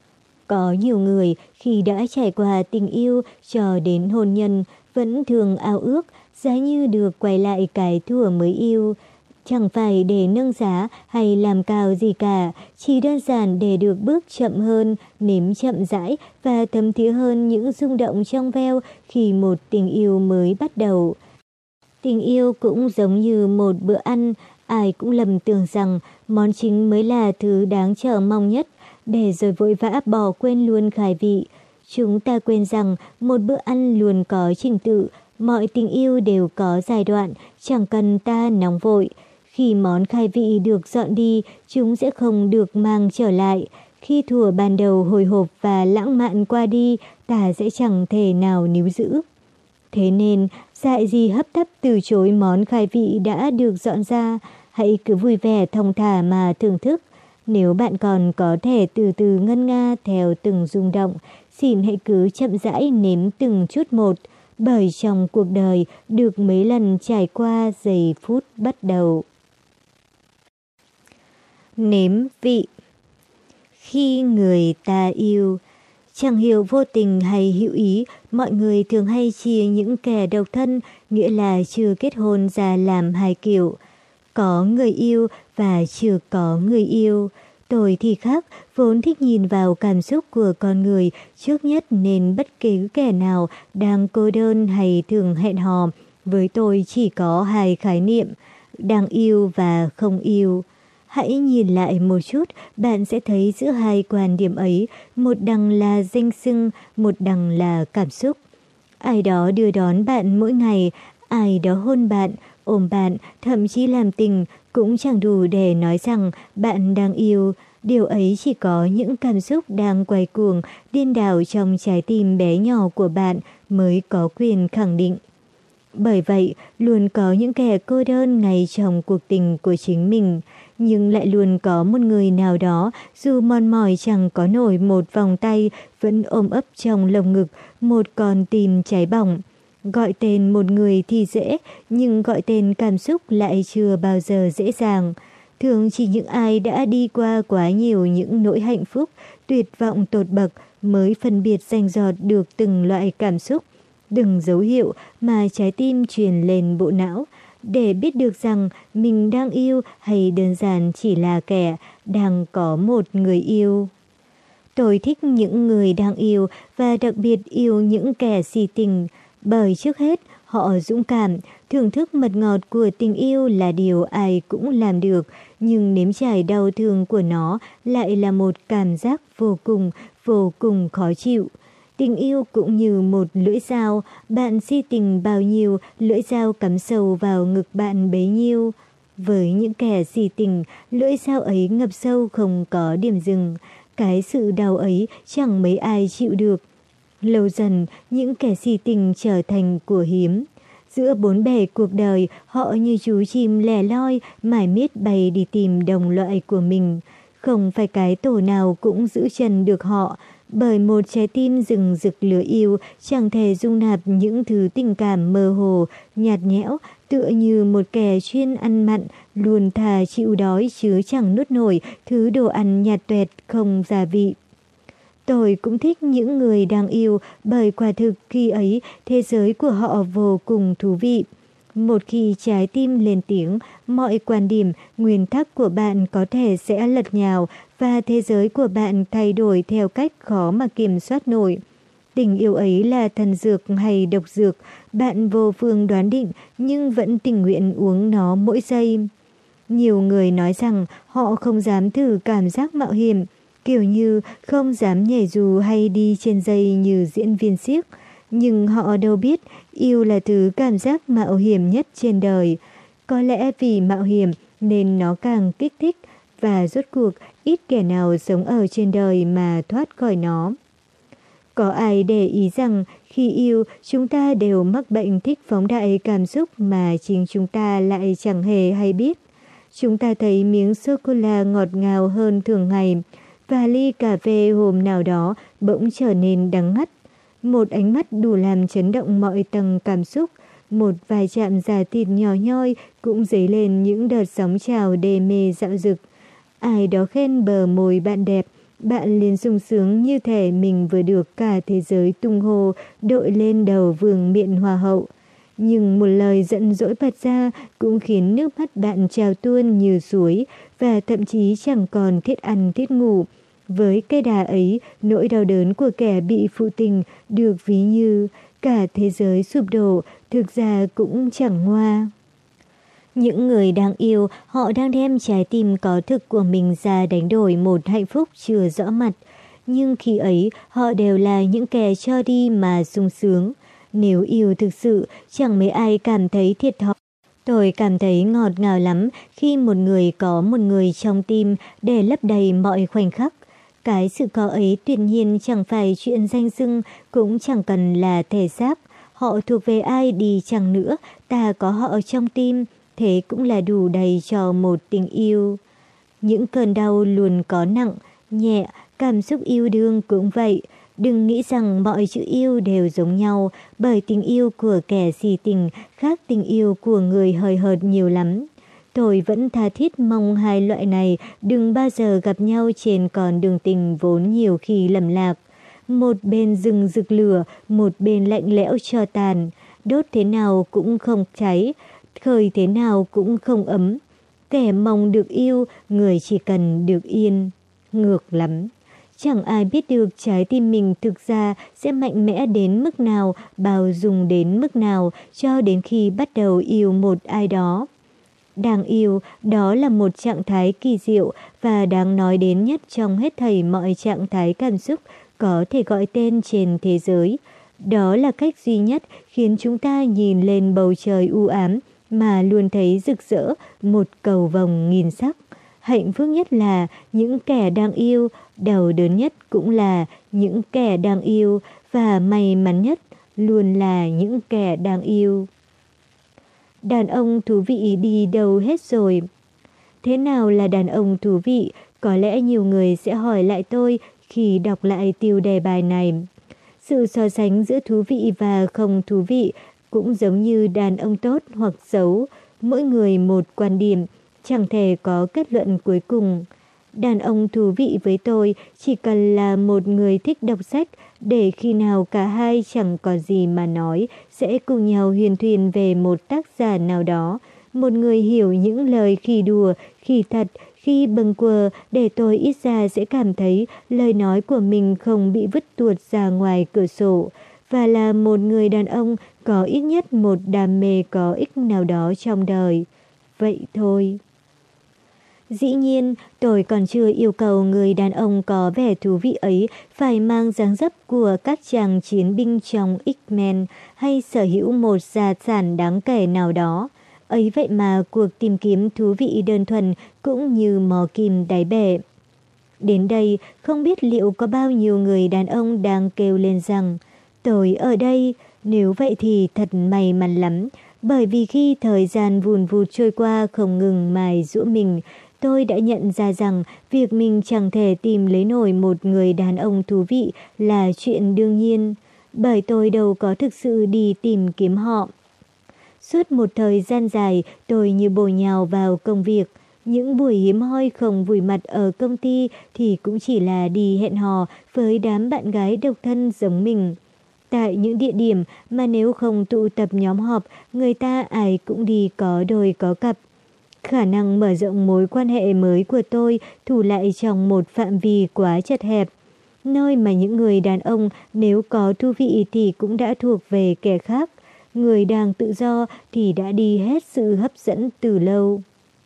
Có nhiều người khi đã trải qua tình yêu cho đến hôn nhân vẫn thường ao ước giá như được quay lại cái thuở mới yêu. chẳng phải để nâng giá hay làm cao gì cả, chỉ đơn giản để được bước chậm hơn, nếm chậm rãi và thấm thía hơn những rung động trong veo khi một tình yêu mới bắt đầu. Tình yêu cũng giống như một bữa ăn, ai cũng lầm tưởng rằng món chính mới là thứ đáng chờ mong nhất, để rồi vội vã bỏ quên luôn khai vị. Chúng ta quên rằng một bữa ăn luôn có trình tự, mọi tình yêu đều có giai đoạn, chẳng cần ta nóng vội. Khi món khai vị được dọn đi, chúng sẽ không được mang trở lại. Khi thuở ban đầu hồi hộp và lãng mạn qua đi, ta sẽ chẳng thể nào níu giữ. Thế nên, dại gì hấp tấp từ chối món khai vị đã được dọn ra, hãy cứ vui vẻ thong thả mà thưởng thức. Nếu bạn còn có thể từ từ ngân nga theo từng rung động, xin hãy cứ chậm rãi nếm từng chút một, bởi trong cuộc đời được mấy lần trải qua giây phút bắt đầu. Nếm vị. Khi người ta yêu, chẳng hiểu vô tình hay hữu ý, mọi người thường hay chia những kẻ độc thân, nghĩa là chưa kết hôn ra làm hai kiểu. Có người yêu và chưa có người yêu. Tôi thì khác, vốn thích nhìn vào cảm xúc của con người trước nhất, nên bất kể kẻ nào đang cô đơn hay thường hẹn hò, với tôi chỉ có hai khái niệm, đang yêu và không yêu. Hãy nhìn lại một chút, bạn sẽ thấy giữa hai quan điểm ấy, một đằng là danh xưng, một đằng là cảm xúc. Ai đó đưa đón bạn mỗi ngày, ai đó hôn bạn, ôm bạn, thậm chí làm tình, cũng chẳng đủ để nói rằng bạn đang yêu. Điều ấy chỉ có những cảm xúc đang quay cuồng, điên đảo trong trái tim bé nhỏ của bạn mới có quyền khẳng định. Bởi vậy, luôn có những kẻ cô đơn ngay trong cuộc tình của chính mình, nhưng lại luôn có một người nào đó, dù mòn mỏi chẳng có nổi một vòng tay, vẫn ôm ấp trong lồng ngực một con tim cháy bỏng. Gọi tên một người thì dễ, nhưng gọi tên cảm xúc lại chưa bao giờ dễ dàng. Thường chỉ những ai đã đi qua quá nhiều những nỗi hạnh phúc, tuyệt vọng tột bậc mới phân biệt rành rọt được từng loại cảm xúc, từng dấu hiệu mà trái tim truyền lên bộ não, để biết được rằng mình đang yêu hay đơn giản chỉ là kẻ đang có một người yêu. Tôi thích những người đang yêu và đặc biệt yêu những kẻ si tình, bởi trước hết họ dũng cảm. Thưởng thức mật ngọt của tình yêu là điều ai cũng làm được, nhưng nếm trải đau thương của nó lại là một cảm giác vô cùng khó chịu. Tình yêu cũng như một lưỡi dao, bạn si tình bao nhiêu, lưỡi dao cắm sâu vào ngực bạn bấy nhiêu. Với những kẻ si tình, lưỡi dao ấy ngập sâu không có điểm dừng. Cái sự đau ấy chẳng mấy ai chịu được. Lâu dần, những kẻ si tình trở thành của hiếm. Giữa bốn bể cuộc đời, họ như chú chim lẻ loi, mải miết bay đi tìm đồng loại của mình. Không phải cái tổ nào cũng giữ chân được họ, bởi một trái tim rừng rực lửa yêu chẳng thể dung nạp những thứ tình cảm mơ hồ, nhạt nhẽo, tựa như một kẻ chuyên ăn mặn, luôn thà chịu đói chứ chẳng nuốt nổi thứ đồ ăn nhạt tuẹt không gia vị. Tôi cũng thích những người đang yêu, bởi quả thực khi ấy thế giới của họ vô cùng thú vị. Một khi trái tim lên tiếng, mọi quan điểm, nguyên tắc của bạn có thể sẽ lật nhào và thế giới của bạn thay đổi theo cách khó mà kiểm soát nổi. Tình yêu ấy là thần dược hay độc dược, bạn vô phương đoán định nhưng vẫn tình nguyện uống nó mỗi giây. Nhiều người nói rằng họ không dám thử cảm giác mạo hiểm, kiểu như không dám nhảy dù hay đi trên dây như diễn viên xiếc. Nhưng họ đâu biết yêu là thứ cảm giác mạo hiểm nhất trên đời. Có lẽ vì mạo hiểm nên nó càng kích thích, và rốt cuộc ít kẻ nào sống ở trên đời mà thoát khỏi nó. Có ai để ý rằng khi yêu chúng ta đều mắc bệnh thích phóng đại cảm xúc mà chính chúng ta lại chẳng hề hay biết. Chúng ta thấy miếng sô-cô-la ngọt ngào hơn thường ngày, và ly cà phê hôm nào đó bỗng trở nên đắng ngắt. Một ánh mắt đủ làm chấn động mọi tầng cảm xúc, một vài chạm da thịt nhỏ nhoi cũng dấy lên những đợt sóng trào đê mê dạo dực. Ai đó khen bờ môi bạn đẹp, bạn liền sung sướng như thể mình vừa được cả thế giới tung hô đội lên đầu vương miện hoa hậu. nhưng một lời giận dỗi bật ra cũng khiến nước mắt bạn trào tuôn như suối và thậm chí chẳng còn thiết ăn thiết ngủ. Với cái đà ấy, nỗi đau đớn của kẻ bị phụ tình được ví như cả thế giới sụp đổ, thực ra cũng chẳng ngoa. Những người đang yêu, họ đang đem trái tim có thực của mình ra đánh đổi một hạnh phúc chưa rõ mặt. Nhưng khi ấy, họ đều là những kẻ cho đi mà sung sướng. Nếu yêu thực sự, chẳng mấy ai cảm thấy thiệt thòi. Tôi cảm thấy ngọt ngào lắm khi một người có một người trong tim để lấp đầy mọi khoảnh khắc. Cái sự có ấy tuyệt nhiên chẳng phải chuyện danh xưng, cũng chẳng cần là thể xác. Họ thuộc về ai đi chăng nữa, ta có họ trong tim, thế cũng là đủ đầy cho một tình yêu. Những cơn đau luôn có nặng, nhẹ, cảm xúc yêu đương cũng vậy. Đừng nghĩ rằng mọi chữ yêu đều giống nhau, bởi tình yêu của kẻ si tình khác tình yêu của người hời hợt nhiều lắm. Tôi vẫn tha thiết mong hai loại này đừng bao giờ gặp nhau trên con đường tình vốn nhiều khi lầm lạc. Một bên rừng rực lửa, một bên lạnh lẽo tro tàn, đốt thế nào cũng không cháy, khơi thế nào cũng không ấm. Kẻ mong được yêu, người chỉ cần được yên. Ngược lắm. Chẳng ai biết được trái tim mình thực ra sẽ mạnh mẽ đến mức nào, bao dung đến mức nào cho đến khi bắt đầu yêu một ai đó. Đang yêu, đó là một trạng thái kỳ diệu và đáng nói đến nhất trong hết thảy mọi trạng thái cảm xúc có thể gọi tên trên thế giới. Đó là cách duy nhất khiến chúng ta nhìn lên bầu trời u ám mà luôn thấy rực rỡ một cầu vồng nghìn sắc. Hạnh phúc nhất là những kẻ đang yêu, đau đớn nhất cũng là những kẻ đang yêu, và may mắn nhất luôn là những kẻ đang yêu. Đàn ông thú vị đi đâu hết rồi? Thế nào là đàn ông thú vị? Có lẽ nhiều người sẽ hỏi lại tôi khi đọc lại tiêu đề bài này. Sự so sánh giữa thú vị và không thú vị cũng giống như đàn ông tốt hoặc xấu, mỗi người một quan điểm, chẳng thể có kết luận cuối cùng. Đàn ông thú vị với tôi chỉ cần là một người thích đọc sách, để khi nào cả hai chẳng còn gì mà nói sẽ cùng nhau huyền thuyên về một tác giả nào đó. Một người hiểu những lời khi đùa, khi thật, khi bâng quơ, để tôi ít ra sẽ cảm thấy lời nói của mình không bị vứt tuột ra ngoài cửa sổ. Và là một người đàn ông có ít nhất một đam mê có ích nào đó trong đời. Vậy thôi. Dĩ nhiên, tôi còn chưa yêu cầu người đàn ông có vẻ thú vị ấy phải mang dáng dấp của các chàng chiến binh trong X-Men hay sở hữu một gia sản đáng kể nào đó. Ấy vậy mà cuộc tìm kiếm thú vị đơn thuần cũng như mò kim đáy bể. Đến đây, không biết liệu có bao nhiêu người đàn ông đang kêu lên rằng tôi ở đây, nếu vậy thì thật may mắn lắm, bởi vì khi thời gian vùn vụt trôi qua không ngừng mài giũa mình, tôi đã nhận ra rằng việc mình chẳng thể tìm lấy nổi một người đàn ông thú vị là chuyện đương nhiên, bởi tôi đâu có thực sự đi tìm kiếm họ. Suốt một thời gian dài, tôi như bổ nhào vào công việc. Những buổi hiếm hoi không vùi mặt ở công ty thì cũng chỉ là đi hẹn hò với đám bạn gái độc thân giống mình. Tại những địa điểm mà nếu không tụ tập nhóm họp, người ta ai cũng đi có đôi có cặp. Khả năng mở rộng mối quan hệ mới của tôi thủ lại trong một phạm vi quá chật hẹp. Nơi mà những người đàn ông nếu có thú vị thì cũng đã thuộc về kẻ khác. Người đang tự do thì đã đi hết sự hấp dẫn từ lâu.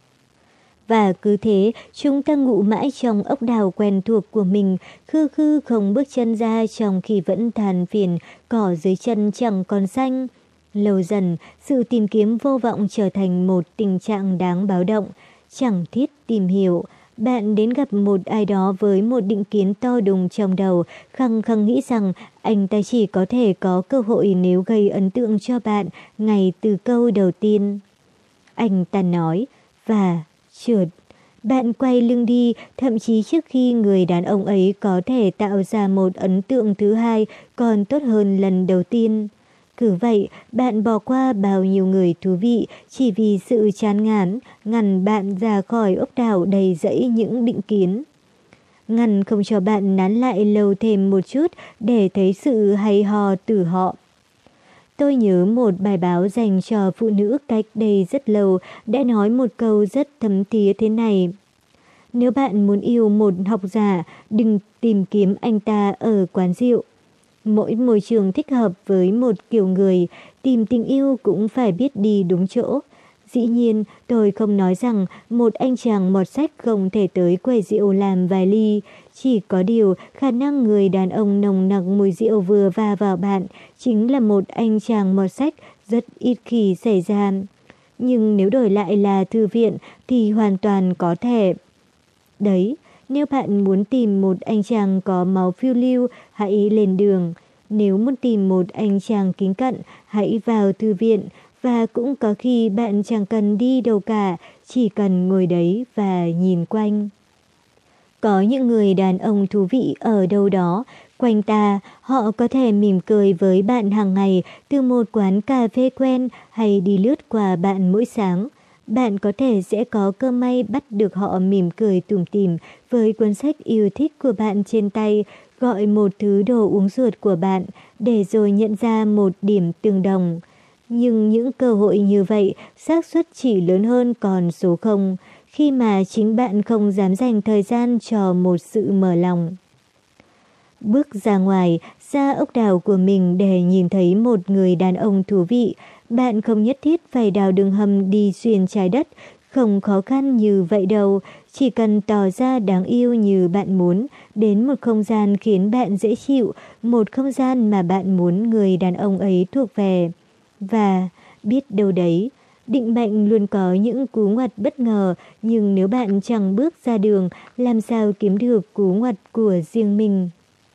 Và cứ thế, chúng ta ngụ mãi trong ốc đảo quen thuộc của mình, khư khư không bước chân ra trong khi vẫn than phiền, cỏ dưới chân chẳng còn xanh. Lâu dần, sự tìm kiếm vô vọng trở thành một tình trạng đáng báo động, chẳng thiết tìm hiểu. Bạn đến gặp một ai đó với một định kiến to đùng trong đầu, khăng khăng nghĩ rằng anh ta chỉ có thể có cơ hội nếu gây ấn tượng cho bạn ngay từ câu đầu tiên. Anh ta nói, và trượt. Bạn quay lưng đi, thậm chí trước khi người đàn ông ấy có thể tạo ra một ấn tượng thứ hai còn tốt hơn lần đầu tiên. Cứ vậy, bạn bỏ qua bao nhiêu người thú vị chỉ vì sự chán ngán, ngăn bạn ra khỏi ốc đảo đầy rẫy những định kiến. Ngăn không cho bạn nán lại lâu thêm một chút để thấy sự hay ho từ họ. Tôi nhớ một bài báo dành cho phụ nữ cách đây rất lâu đã nói một câu rất thấm thía thế này. Nếu bạn muốn yêu một học giả, đừng tìm kiếm anh ta ở quán rượu. Mỗi môi trường thích hợp với một kiểu người, tìm tình yêu cũng phải biết đi đúng chỗ. Dĩ nhiên, tôi không nói rằng một anh chàng mọt sách không thể tới quầy rượu làm vài ly. Chỉ có điều, khả năng người đàn ông nồng nặc mùi rượu vừa va vào bạn chính là một anh chàng mọt sách rất ít khi xảy ra. Nhưng nếu đổi lại là thư viện thì hoàn toàn có thể. Đấy, nếu bạn muốn tìm một anh chàng có máu phiêu lưu, hãy lên đường. Nếu muốn tìm một anh chàng kính cận, hãy vào thư viện. Và cũng có khi bạn chẳng cần đi đâu cả, chỉ cần ngồi đấy và nhìn quanh. Có những người đàn ông thú vị ở đâu đó, quanh ta, họ có thể mỉm cười với bạn hàng ngày từ một quán cà phê quen hay đi lướt qua bạn mỗi sáng. Bạn có thể sẽ có cơ may bắt được họ mỉm cười tủm tỉm với cuốn sách yêu thích của bạn trên tay, gọi một thứ đồ uống ruột của bạn, để rồi nhận ra một điểm tương đồng. Nhưng những cơ hội như vậy, xác suất chỉ lớn hơn còn số 0, khi mà chính bạn không dám dành thời gian cho một sự mở lòng. Bước ra ngoài, ra ốc đảo của mình để nhìn thấy một người đàn ông thú vị. Bạn không nhất thiết phải đào đường hầm đi xuyên trái đất, không khó khăn như vậy đâu. Chỉ cần tỏ ra đáng yêu như bạn muốn, đến một không gian khiến bạn dễ chịu, một không gian mà bạn muốn người đàn ông ấy thuộc về. Và biết đâu đấy, định mệnh luôn có những cú ngoặt bất ngờ, nhưng nếu bạn chẳng bước ra đường, làm sao kiếm được cú ngoặt của riêng mình?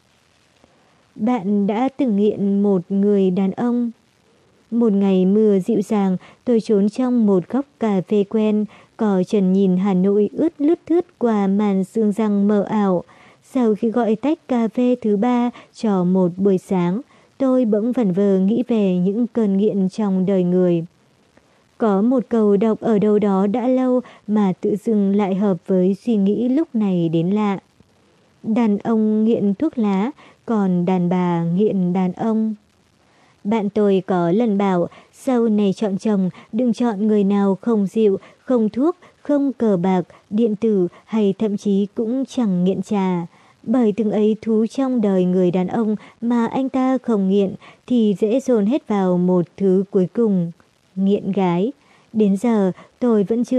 Bạn đã từng nghiện một người đàn ông? Một ngày mưa dịu dàng, tôi trốn trong một góc cà phê quen, cỏ trần nhìn Hà Nội ướt lướt thướt qua màn sương răng mờ ảo. Sau khi gọi tách cà phê thứ 3 cho một buổi sáng, tôi bỗng vẩn vơ nghĩ về những cơn nghiện trong đời người. Có một câu đọc ở đâu đó đã lâu mà tự dưng lại hợp với suy nghĩ lúc này đến lạ. Đàn ông nghiện thuốc lá, còn đàn bà nghiện đàn ông. Bạn tôi có lần bảo, sau này chọn chồng, đừng chọn người nào không rượu, không thuốc, không cờ bạc, điện tử hay thậm chí cũng chẳng nghiện trà. Bởi từng ấy thú trong đời người đàn ông mà anh ta không nghiện thì dễ dồn hết vào một thứ cuối cùng, nghiện gái. Đến giờ tôi vẫn chưa